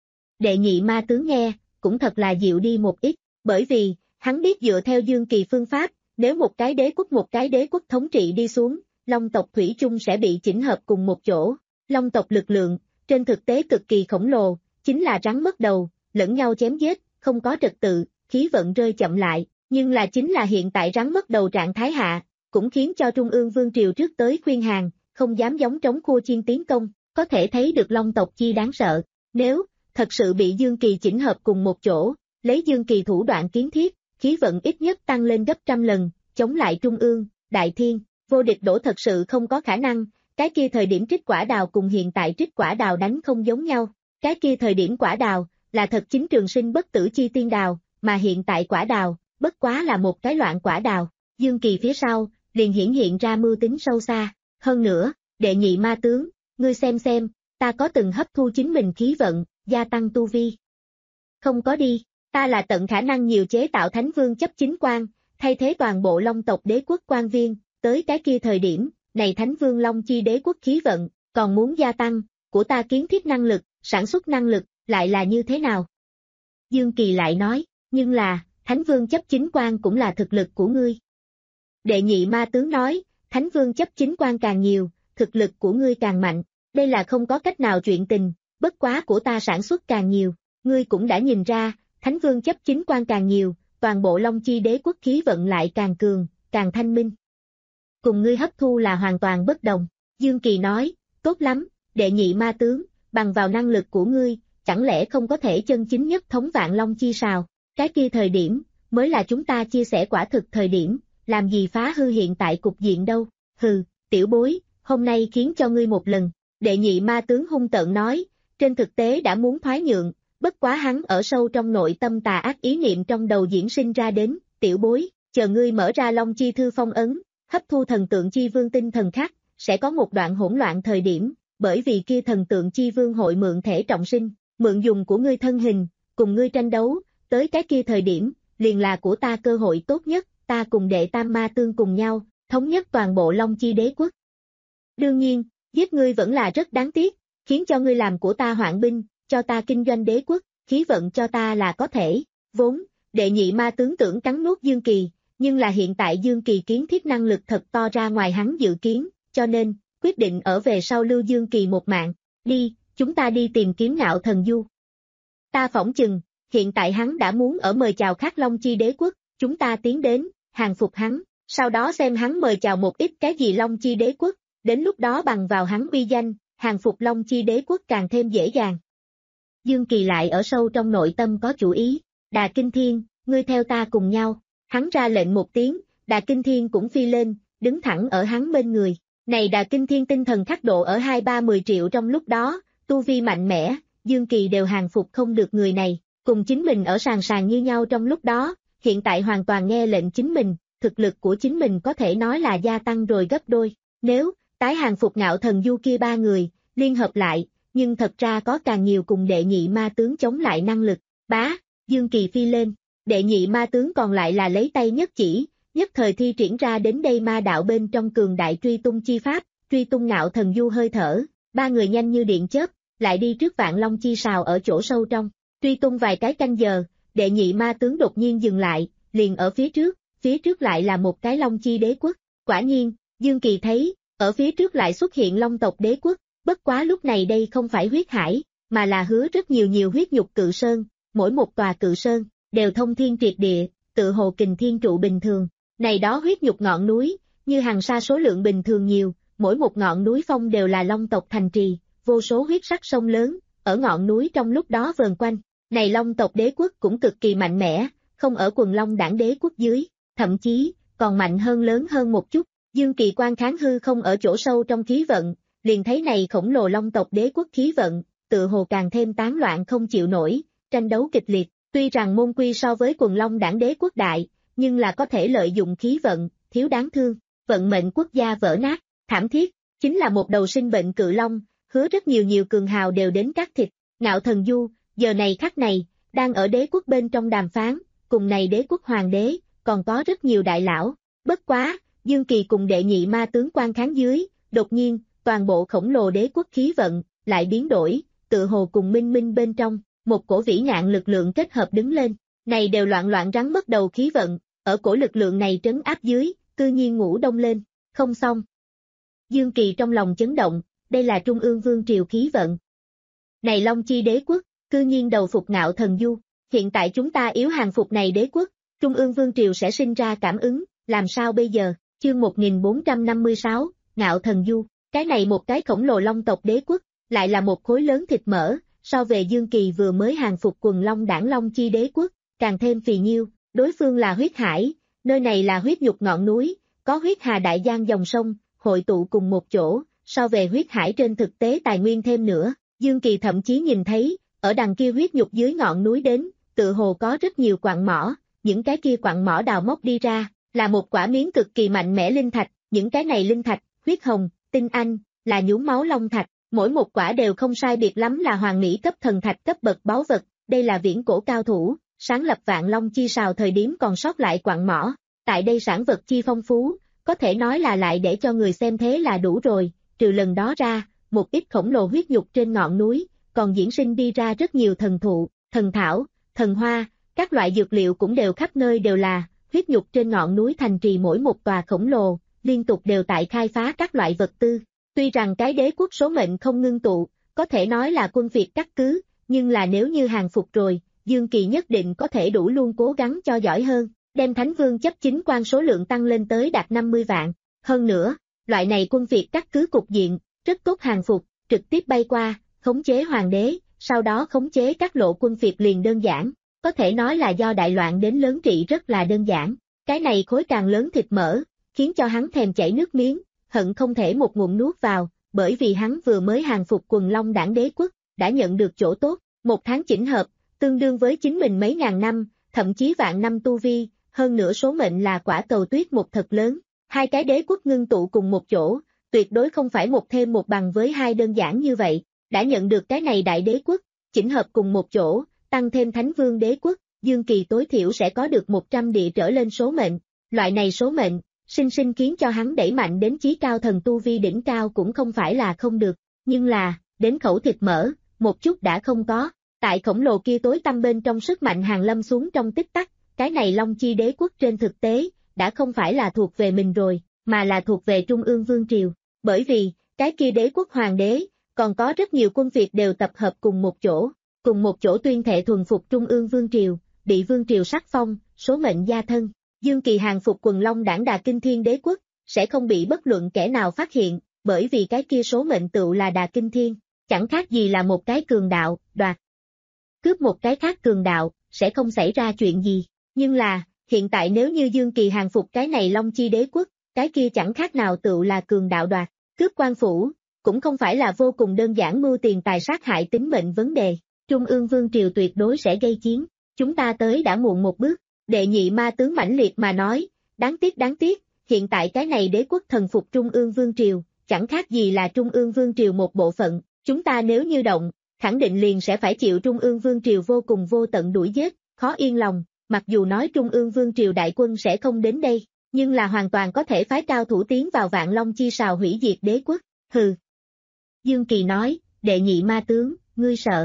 Đệ nhị ma tướng nghe, cũng thật là dịu đi một ít, bởi vì, hắn biết dựa theo Dương Kỳ phương pháp, nếu một cái đế quốc một cái đế quốc thống trị đi xuống, Long tộc thủy chung sẽ bị chỉnh hợp cùng một chỗ. Long tộc lực lượng, trên thực tế cực kỳ khổng lồ, chính là rắn mất đầu, lẫn nhau chém giết, không có trật tự, khí vận rơi chậm lại, nhưng là chính là hiện tại rắn mất đầu trạng thái hạ, cũng khiến cho Trung ương Vương Triều trước tới khuyên hàng, không dám giống trống khua chiên tiến công, có thể thấy được Long tộc chi đáng sợ. Nếu, thật sự bị Dương Kỳ chỉnh hợp cùng một chỗ, lấy Dương Kỳ thủ đoạn kiến thiết, khí vận ít nhất tăng lên gấp trăm lần, chống lại Trung ương, Đại Thiên, vô địch đổ thật sự không có khả năng, cái kia thời điểm trích quả đào cùng hiện tại trích quả đào đánh không giống nhau, cái kia thời điểm quả đào, là thật chính trường sinh bất tử chi tiên đào, mà hiện tại quả đào, bất quá là một cái loạn quả đào, Dương Kỳ phía sau, liền hiển hiện ra mưu tính sâu xa, hơn nữa, đệ nhị ma tướng, ngươi xem xem, ta có từng hấp thu chính mình khí vận, gia tăng tu vi. Không có đi, ta là tận khả năng nhiều chế tạo thánh vương chấp chính quan, thay thế toàn bộ Long tộc đế quốc quan viên, tới cái kia thời điểm, này thánh vương Long chi đế quốc khí vận, còn muốn gia tăng, của ta kiến thiết năng lực, sản xuất năng lực, lại là như thế nào? Dương Kỳ lại nói, nhưng là, thánh vương chấp chính quan cũng là thực lực của ngươi. Đệ nhị ma tướng nói, thánh vương chấp chính quan càng nhiều, thực lực của ngươi càng mạnh, đây là không có cách nào chuyện tình, bất quá của ta sản xuất càng nhiều, ngươi cũng đã nhìn ra, thánh vương chấp chính quan càng nhiều, toàn bộ Long chi đế quốc khí vận lại càng cường, càng thanh minh. Cùng ngươi hấp thu là hoàn toàn bất đồng, Dương Kỳ nói, tốt lắm, đệ nhị ma tướng, bằng vào năng lực của ngươi, chẳng lẽ không có thể chân chính nhất thống vạn Long chi sao, cái kia thời điểm, mới là chúng ta chia sẻ quả thực thời điểm, làm gì phá hư hiện tại cục diện đâu, hừ, tiểu bối, hôm nay khiến cho ngươi một lần, đệ nhị ma tướng hung tợn nói, trên thực tế đã muốn thoái nhượng, bất quá hắn ở sâu trong nội tâm tà ác ý niệm trong đầu diễn sinh ra đến, tiểu bối, chờ ngươi mở ra Long chi thư phong ấn, hấp thu thần tượng chi vương tinh thần khắc, sẽ có một đoạn hỗn loạn thời điểm, bởi vì kia thần tượng chi vương hội mượn thể trọng sinh, mượn dùng của ngươi thân hình, cùng ngươi tranh đấu, tới cái kia thời điểm, liền là của ta cơ hội tốt nhất, ta cùng đệ tam ma tương cùng nhau, thống nhất toàn bộ Long chi đế quốc. Đương nhiên, giết ngươi vẫn là rất đáng tiếc, khiến cho ngươi làm của ta hoạn binh, cho ta kinh doanh đế quốc, khí vận cho ta là có thể, vốn, đệ nhị ma tướng tưởng cắn nuốt Dương Kỳ, nhưng là hiện tại Dương Kỳ kiến thiết năng lực thật to ra ngoài hắn dự kiến, cho nên, quyết định ở về sau lưu Dương Kỳ một mạng, đi, chúng ta đi tìm kiếm Ngạo Thần Du. Ta phỏng chừng, hiện tại hắn đã muốn ở mời chào Khắc Long chi đế quốc, chúng ta tiến đến, hàng phục hắn, sau đó xem hắn mời chào một ít cái gì Long chi đế quốc, đến lúc đó bằng vào hắn uy danh, hàng phục Long chi đế quốc càng thêm dễ dàng. Dương Kỳ lại ở sâu trong nội tâm có chủ ý, Đà Kinh Thiên, ngươi theo ta cùng nhau, hắn ra lệnh một tiếng, Đà Kinh Thiên cũng phi lên, đứng thẳng ở hắn bên người, này Đà Kinh Thiên tinh thần khắc độ ở hai ba mười triệu trong lúc đó, tu vi mạnh mẽ, Dương Kỳ đều hàng phục không được người này, cùng chính mình ở sàn sàn như nhau trong lúc đó, hiện tại hoàn toàn nghe lệnh chính mình, thực lực của chính mình có thể nói là gia tăng rồi gấp đôi, nếu, tái hàng phục Ngạo Thần Du kia ba người, liên hợp lại, nhưng thật ra có càng nhiều cùng đệ nhị ma tướng chống lại năng lực, bá, Dương Kỳ phi lên, đệ nhị ma tướng còn lại là lấy tay nhất chỉ, nhất thời thi triển ra đến đây ma đạo bên trong cường đại truy tung chi pháp, truy tung Ngạo Thần Du hơi thở, ba người nhanh như điện chớp, lại đi trước Vạn Long chi sào ở chỗ sâu trong, truy tung vài cái canh giờ, đệ nhị ma tướng đột nhiên dừng lại, liền ở phía trước, phía trước lại là một cái Long chi đế quốc, quả nhiên, Dương Kỳ thấy, ở phía trước lại xuất hiện Long tộc đế quốc, bất quá lúc này đây không phải huyết hải, mà là hứa rất nhiều nhiều huyết nhục cự sơn, mỗi một tòa cự sơn, đều thông thiên triệt địa, tự hồ kình thiên trụ bình thường, này đó huyết nhục ngọn núi, như hàng sa số lượng bình thường nhiều, mỗi một ngọn núi phong đều là Long tộc thành trì, vô số huyết sắc sông lớn, ở ngọn núi trong lúc đó vờn quanh, này Long tộc đế quốc cũng cực kỳ mạnh mẽ, không ở quần Long đảng đế quốc dưới, thậm chí, còn mạnh hơn lớn hơn một chút, Dương Kỳ quan kháng hư không ở chỗ sâu trong khí vận, liền thấy này khổng lồ Long tộc đế quốc khí vận, tự hồ càng thêm tán loạn không chịu nổi, tranh đấu kịch liệt, tuy rằng môn quy so với quần Long đảng đế quốc đại, nhưng là có thể lợi dụng khí vận, thiếu đáng thương, vận mệnh quốc gia vỡ nát, thảm thiết, chính là một đầu sinh bệnh cự long, hứa rất nhiều nhiều cường hào đều đến cắt thịt. Ngạo Thần Du, giờ này khắc này, đang ở đế quốc bên trong đàm phán, cùng này đế quốc hoàng đế, còn có rất nhiều đại lão. Bất quá, Dương Kỳ cùng đệ nhị ma tướng quan kháng dưới, đột nhiên, toàn bộ khổng lồ đế quốc khí vận, lại biến đổi, tự hồ cùng minh minh bên trong, một cổ vĩ ngạn lực lượng kết hợp đứng lên, này đều loạn loạn rắn mất đầu khí vận, ở cổ lực lượng này trấn áp dưới, cư nhiên ngủ đông lên, không xong. Dương Kỳ trong lòng chấn động, đây là Trung ương Vương Triều khí vận. Này Long Chi đế quốc, cư nhiên đầu phục Ngạo Thần Du, hiện tại chúng ta yếu hàng phục này đế quốc, Trung ương Vương Triều sẽ sinh ra cảm ứng, làm sao bây giờ, chương một nghìn bốn trăm năm mươi sáu, Ngạo Thần Du, cái này một cái khổng lồ long tộc đế quốc, lại là một khối lớn thịt mỡ, so về Dương Kỳ vừa mới hàng phục quần long đảng Long Chi đế quốc, càng thêm phì nhiêu, đối phương là huyết hải, nơi này là huyết nhục ngọn núi, có huyết hà đại giang dòng sông, hội tụ cùng một chỗ, so về huyết hải trên thực tế tài nguyên thêm nữa, Dương Kỳ thậm chí nhìn thấy, ở đằng kia huyết nhục dưới ngọn núi đến, tự hồ có rất nhiều quặng mỏ, những cái kia quặng mỏ đào móc đi ra, là một quả miếng cực kỳ mạnh mẽ linh thạch, những cái này linh thạch, huyết hồng, tinh anh, là nhúm máu long thạch, mỗi một quả đều không sai biệt lắm là hoàng mỹ cấp thần thạch cấp bậc báu vật, đây là viễn cổ cao thủ, sáng lập Vạn Long Chi Sào thời điểm còn sót lại quặng mỏ, tại đây sản vật chi phong phú, có thể nói là lại để cho người xem thế là đủ rồi, trừ lần đó ra, một ít khổng lồ huyết nhục trên ngọn núi, còn diễn sinh đi ra rất nhiều thần thụ, thần thảo, thần hoa, các loại dược liệu cũng đều khắp nơi đều là, huyết nhục trên ngọn núi thành trì mỗi một tòa khổng lồ, liên tục đều tại khai phá các loại vật tư. Tuy rằng cái đế quốc số mệnh không ngưng tụ, có thể nói là quân phiệt cắt cứ, nhưng là nếu như hàng phục rồi, Dương Kỳ nhất định có thể đủ luôn cố gắng cho giỏi hơn, đem Thánh Vương chấp chính quan số lượng tăng lên tới đạt năm mươi vạn. Hơn nữa, loại này quân phiệt cắt cứ cục diện, rất tốt hàng phục, trực tiếp bay qua, khống chế hoàng đế, sau đó khống chế các lộ quân phiệt liền đơn giản, có thể nói là do đại loạn đến lớn trị rất là đơn giản. Cái này khối càng lớn thịt mỡ, khiến cho hắn thèm chảy nước miếng, hận không thể một ngụm nuốt vào, bởi vì hắn vừa mới hàng phục quần long đảng đế quốc, đã nhận được chỗ tốt, một tháng chỉnh hợp, tương đương với chính mình mấy ngàn năm, thậm chí vạn năm tu vi, hơn nữa số mệnh là quả cầu tuyết một thật lớn, hai cái đế quốc ngưng tụ cùng một chỗ, tuyệt đối không phải một thêm một bằng với hai đơn giản như vậy, đã nhận được cái này đại đế quốc, chỉnh hợp cùng một chỗ, tăng thêm Thánh Vương đế quốc, Dương Kỳ tối thiểu sẽ có được một trăm địa trở lên số mệnh, loại này số mệnh, sinh sinh khiến cho hắn đẩy mạnh đến chí cao thần tu vi đỉnh cao cũng không phải là không được, nhưng là, đến khẩu thịt mỡ, một chút đã không có, tại khổng lồ kia tối tăm bên trong sức mạnh hàng lâm xuống trong tích tắc, cái này Long Chi đế quốc trên thực tế, đã không phải là thuộc về mình rồi, mà là thuộc về Trung ương Vương Triều, bởi vì, cái kia đế quốc hoàng đế, còn có rất nhiều quân phiệt đều tập hợp cùng một chỗ, cùng một chỗ tuyên thệ thuần phục Trung ương Vương Triều, bị Vương Triều sắc phong, số mệnh gia thân. Dương Kỳ hàng phục quần long đảng Đà Kinh Thiên đế quốc, sẽ không bị bất luận kẻ nào phát hiện, bởi vì cái kia số mệnh tựu là Đà Kinh Thiên, chẳng khác gì là một cái cường đạo, đoạt. Cướp một cái khác cường đạo, sẽ không xảy ra chuyện gì, nhưng là, hiện tại nếu như Dương Kỳ hàng phục cái này Long Chi đế quốc, cái kia chẳng khác nào tựu là cường đạo đoạt, cướp quan phủ, cũng không phải là vô cùng đơn giản mưu tiền tài sát hại tính mệnh vấn đề, Trung ương Vương Triều tuyệt đối sẽ gây chiến, chúng ta tới đã muộn một bước. Đệ nhị ma tướng mãnh liệt mà nói, đáng tiếc đáng tiếc, hiện tại cái này đế quốc thần phục Trung ương Vương Triều, chẳng khác gì là Trung ương Vương Triều một bộ phận, chúng ta nếu như động, khẳng định liền sẽ phải chịu Trung ương Vương Triều vô cùng vô tận đuổi giết, khó yên lòng, mặc dù nói Trung ương Vương Triều đại quân sẽ không đến đây, nhưng là hoàn toàn có thể phái cao thủ tiến vào Vạn Long Chi Sào hủy diệt đế quốc, hừ. Dương Kỳ nói, đệ nhị ma tướng, ngươi sợ.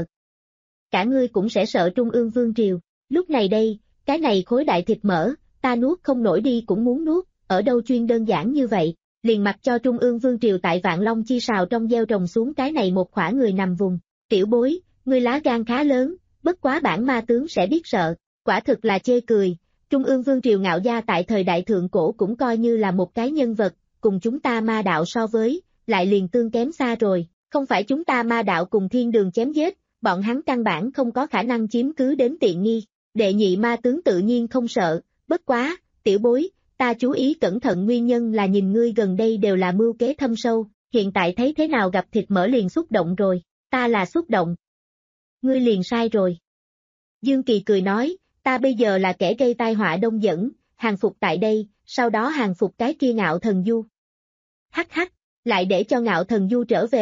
Cả ngươi cũng sẽ sợ Trung ương Vương Triều, lúc này đây, cái này khối đại thịt mỡ, ta nuốt không nổi đi cũng muốn nuốt, ở đâu chuyên đơn giản như vậy, liền mặc cho Trung ương Vương Triều tại Vạn Long Chi Sào trong gieo trồng xuống cái này một khỏa người nằm vùng, tiểu bối, ngươi lá gan khá lớn, bất quá bản ma tướng sẽ biết sợ, quả thực là chê cười, Trung ương Vương Triều ngạo gia tại thời đại thượng cổ cũng coi như là một cái nhân vật, cùng chúng ta ma đạo so với, lại liền tương kém xa rồi, không phải chúng ta ma đạo cùng thiên đường chém giết, bọn hắn căn bản không có khả năng chiếm cứ đến tiện nghi. Đệ nhị ma tướng tự nhiên không sợ, bất quá, tiểu bối, ta chú ý cẩn thận nguyên nhân là nhìn ngươi gần đây đều là mưu kế thâm sâu, hiện tại thấy thế nào gặp thịt mỡ liền xúc động rồi, ta là xúc động. Ngươi liền sai rồi. Dương Kỳ cười nói, ta bây giờ là kẻ gây tai họa đông dẫn, hàng phục tại đây, sau đó hàng phục cái kia Ngạo Thần Du. Hắc hắc, lại để cho Ngạo Thần Du trở về,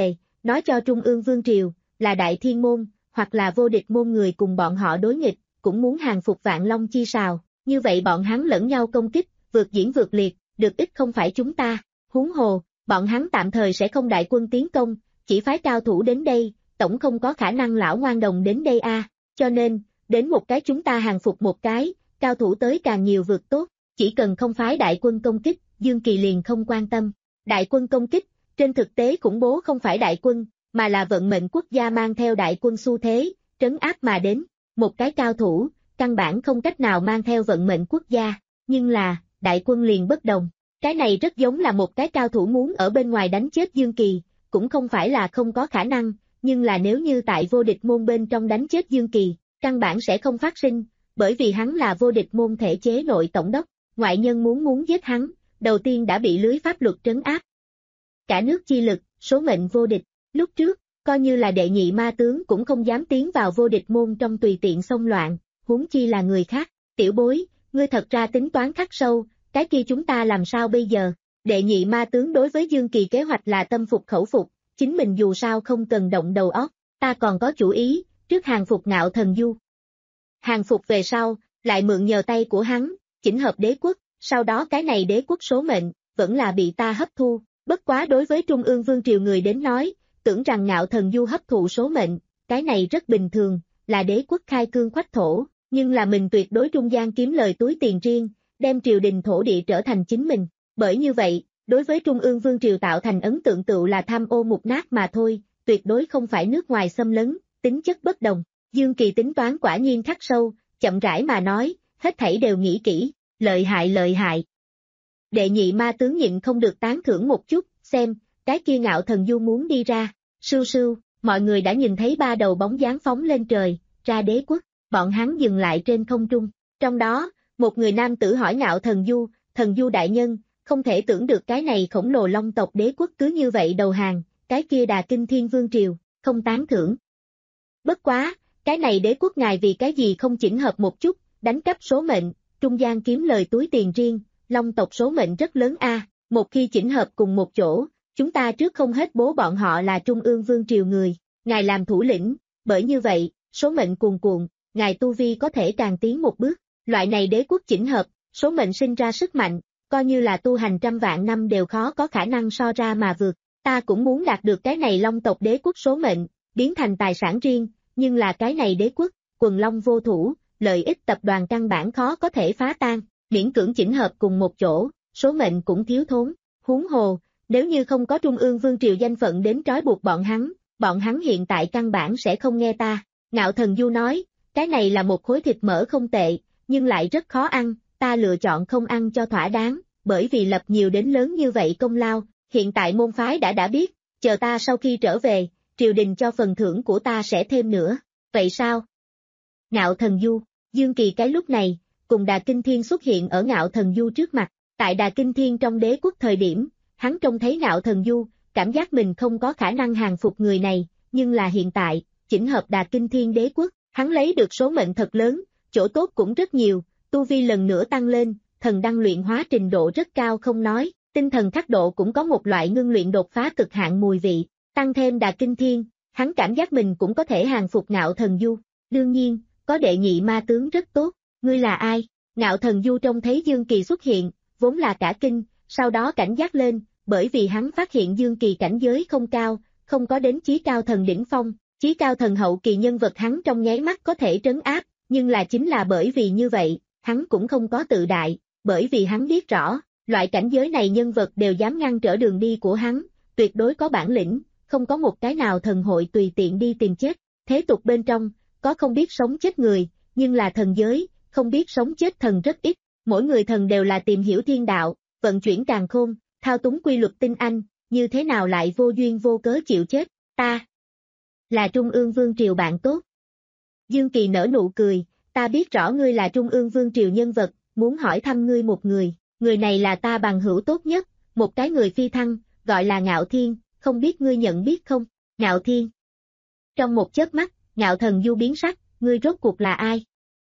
nói cho Trung ương Vương Triều, là Đại Thiên Môn, hoặc là vô địch môn người cùng bọn họ đối nghịch, cũng muốn hàng phục Vạn Long Chi Sào, như vậy bọn hắn lẫn nhau công kích, vượt diễn vượt liệt, được ít không phải chúng ta, huống hồ, bọn hắn tạm thời sẽ không đại quân tiến công, chỉ phái cao thủ đến đây, tổng không có khả năng lão ngoan đồng đến đây a, à. Cho nên, đến một cái chúng ta hàng phục một cái, cao thủ tới càng nhiều vượt tốt, chỉ cần không phái đại quân công kích, Dương Kỳ liền không quan tâm. Đại quân công kích, trên thực tế khủng bố không phải đại quân, mà là vận mệnh quốc gia mang theo đại quân xu thế, trấn áp mà đến, một cái cao thủ, căn bản không cách nào mang theo vận mệnh quốc gia, nhưng là, đại quân liền bất đồng. Cái này rất giống là một cái cao thủ muốn ở bên ngoài đánh chết Dương Kỳ, cũng không phải là không có khả năng, nhưng là nếu như tại vô địch môn bên trong đánh chết Dương Kỳ, căn bản sẽ không phát sinh, bởi vì hắn là vô địch môn thể chế nội tổng đốc, ngoại nhân muốn muốn giết hắn, đầu tiên đã bị lưới pháp luật trấn áp. Cả nước chi lực, số mệnh vô địch, lúc trước, coi như là đệ nhị ma tướng cũng không dám tiến vào vô địch môn trong tùy tiện xông loạn, huống chi là người khác, tiểu bối, ngươi thật ra tính toán khắc sâu, cái kia chúng ta làm sao bây giờ, đệ nhị ma tướng đối với Dương Kỳ kế hoạch là tâm phục khẩu phục, chính mình dù sao không cần động đầu óc, ta còn có chủ ý, trước hàng phục Ngạo Thần Du. Hàng phục về sau, lại mượn nhờ tay của hắn, chỉnh hợp đế quốc, sau đó cái này đế quốc số mệnh, vẫn là bị ta hấp thu, bất quá đối với Trung ương Vương Triều người đến nói, tưởng rằng Ngạo Thần Du hấp thụ số mệnh, cái này rất bình thường, là đế quốc khai cương khoách thổ, nhưng là mình tuyệt đối trung gian kiếm lời túi tiền riêng, đem triều đình thổ địa trở thành chính mình, bởi như vậy, đối với Trung ương Vương Triều tạo thành ấn tượng tựu là tham ô mục nát mà thôi, tuyệt đối không phải nước ngoài xâm lấn, tính chất bất đồng. Dương Kỳ tính toán quả nhiên khắc sâu, chậm rãi mà nói, hết thảy đều nghĩ kỹ, lợi hại lợi hại. Đệ nhị ma tướng nhịn không được tán thưởng một chút, xem, cái kia Ngạo Thần Du muốn đi ra, sưu sưu, mọi người đã nhìn thấy ba đầu bóng dáng phóng lên trời, ra đế quốc, bọn hắn dừng lại trên không trung, trong đó, một người nam tử hỏi Ngạo Thần Du, Thần Du đại nhân, không thể tưởng được cái này khổng lồ long tộc đế quốc cứ như vậy đầu hàng, cái kia Đà Kinh Thiên Vương Triều, không tán thưởng. Bất quá, cái này đế quốc ngài vì cái gì không chỉnh hợp một chút, đánh cắp số mệnh, trung gian kiếm lời túi tiền riêng, long tộc số mệnh rất lớn a, à. Một khi chỉnh hợp cùng một chỗ, chúng ta trước không hết bố bọn họ là Trung ương Vương Triều người, ngài làm thủ lĩnh, bởi như vậy, số mệnh cuồn cuộn, ngài tu vi có thể càng tiến một bước, loại này đế quốc chỉnh hợp, số mệnh sinh ra sức mạnh, coi như là tu hành trăm vạn năm đều khó có khả năng so ra mà vượt, ta cũng muốn đạt được cái này long tộc đế quốc số mệnh, biến thành tài sản riêng, nhưng là cái này đế quốc, quần long vô thủ, lợi ích tập đoàn căn bản khó có thể phá tan, miễn cưỡng chỉnh hợp cùng một chỗ, số mệnh cũng thiếu thốn, huống hồ, nếu như không có Trung ương Vương Triều danh phận đến trói buộc bọn hắn, bọn hắn hiện tại căn bản sẽ không nghe ta, Ngạo Thần Du nói, cái này là một khối thịt mỡ không tệ, nhưng lại rất khó ăn, ta lựa chọn không ăn cho thỏa đáng, bởi vì lập nhiều đến lớn như vậy công lao, hiện tại môn phái đã đã biết, chờ ta sau khi trở về, triều đình cho phần thưởng của ta sẽ thêm nữa, vậy sao? Ngạo Thần Du, Dương Kỳ cái lúc này, cùng Đà Kinh Thiên xuất hiện ở Ngạo Thần Du trước mặt, tại Đà Kinh Thiên trong đế quốc thời điểm, hắn trông thấy Ngạo Thần Du, cảm giác mình không có khả năng hàng phục người này, nhưng là hiện tại, chỉnh hợp Đà Kinh Thiên đế quốc, hắn lấy được số mệnh thật lớn, chỗ tốt cũng rất nhiều, tu vi lần nữa tăng lên, thần đăng luyện hóa trình độ rất cao không nói, tinh thần khắc độ cũng có một loại ngưng luyện đột phá cực hạn mùi vị, tăng thêm Đà Kinh Thiên, hắn cảm giác mình cũng có thể hàng phục Ngạo Thần Du, đương nhiên, có đệ nhị ma tướng rất tốt, ngươi là ai? Ngạo Thần Du trông thấy Dương Kỳ xuất hiện, vốn là cả kinh, sau đó cảnh giác lên, bởi vì hắn phát hiện Dương Kỳ cảnh giới không cao, không có đến chí cao thần đỉnh phong, chí cao thần hậu kỳ nhân vật hắn trong nháy mắt có thể trấn áp, nhưng là chính là bởi vì như vậy, hắn cũng không có tự đại, bởi vì hắn biết rõ, loại cảnh giới này nhân vật đều dám ngăn trở đường đi của hắn, tuyệt đối có bản lĩnh, không có một cái nào thần hội tùy tiện đi tìm chết, thế tục bên trong, có không biết sống chết người, nhưng là thần giới, không biết sống chết thần rất ít, mỗi người thần đều là tìm hiểu thiên đạo, vận chuyển càn khôn, thao túng quy luật tinh anh, như thế nào lại vô duyên vô cớ chịu chết, ta là Trung ương Vương Triều bạn tốt. Dương Kỳ nở nụ cười, ta biết rõ ngươi là Trung ương Vương Triều nhân vật, muốn hỏi thăm ngươi một người, người này là ta bằng hữu tốt nhất, một cái người phi thăng, gọi là Ngạo Thiên, không biết ngươi nhận biết không, Ngạo Thiên. Trong một chớp mắt, Ngạo Thần Du biến sắc, ngươi rốt cuộc là ai?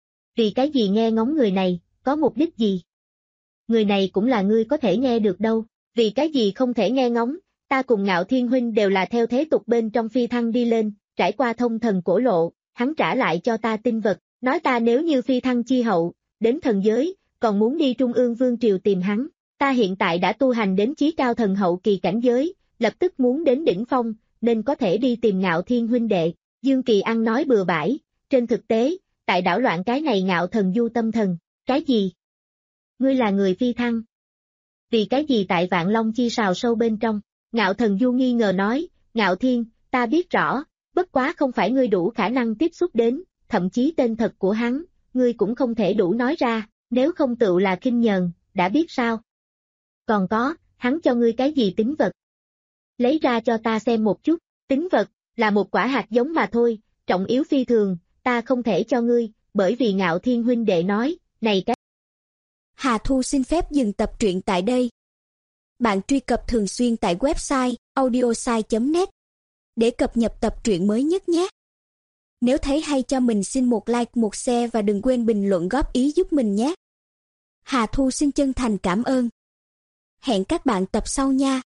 Vì cái gì nghe ngóng người này, có mục đích gì? Người này cũng là ngươi có thể nghe được đâu, vì cái gì không thể nghe ngóng, ta cùng Ngạo Thiên huynh đều là theo thế tục bên trong phi thăng đi lên, trải qua thông thần cổ lộ, hắn trả lại cho ta tinh vật, nói ta nếu như phi thăng chi hậu, đến thần giới, còn muốn đi Trung ương Vương Triều tìm hắn, ta hiện tại đã tu hành đến chí cao thần hậu kỳ cảnh giới, lập tức muốn đến đỉnh phong, nên có thể đi tìm Ngạo Thiên huynh đệ. Dương Kỳ ăn nói bừa bãi, trên thực tế, tại đảo loạn cái này Ngạo Thần Du tâm thần, cái gì? Ngươi là người phi thăng? Vì cái gì tại Vạn Long chi sào sâu bên trong? Ngạo Thần Du nghi ngờ nói, Ngạo Thiên, ta biết rõ, bất quá không phải ngươi đủ khả năng tiếp xúc đến, thậm chí tên thật của hắn, ngươi cũng không thể đủ nói ra, nếu không tựu là kinh nhờn, đã biết sao? Còn có, hắn cho ngươi cái gì tín vật? Lấy ra cho ta xem một chút, tín vật, là một quả hạt giống mà thôi, trọng yếu phi thường, ta không thể cho ngươi, bởi vì Ngạo Thiên huynh đệ nói, này cái. Hà Thu xin phép dừng tập truyện tại đây. Bạn truy cập thường xuyên tại website audiosai chấm net để cập nhật tập truyện mới nhất nhé. Nếu thấy hay cho mình xin một like, một share và đừng quên bình luận góp ý giúp mình nhé. Hà Thu xin chân thành cảm ơn. Hẹn các bạn tập sau nha.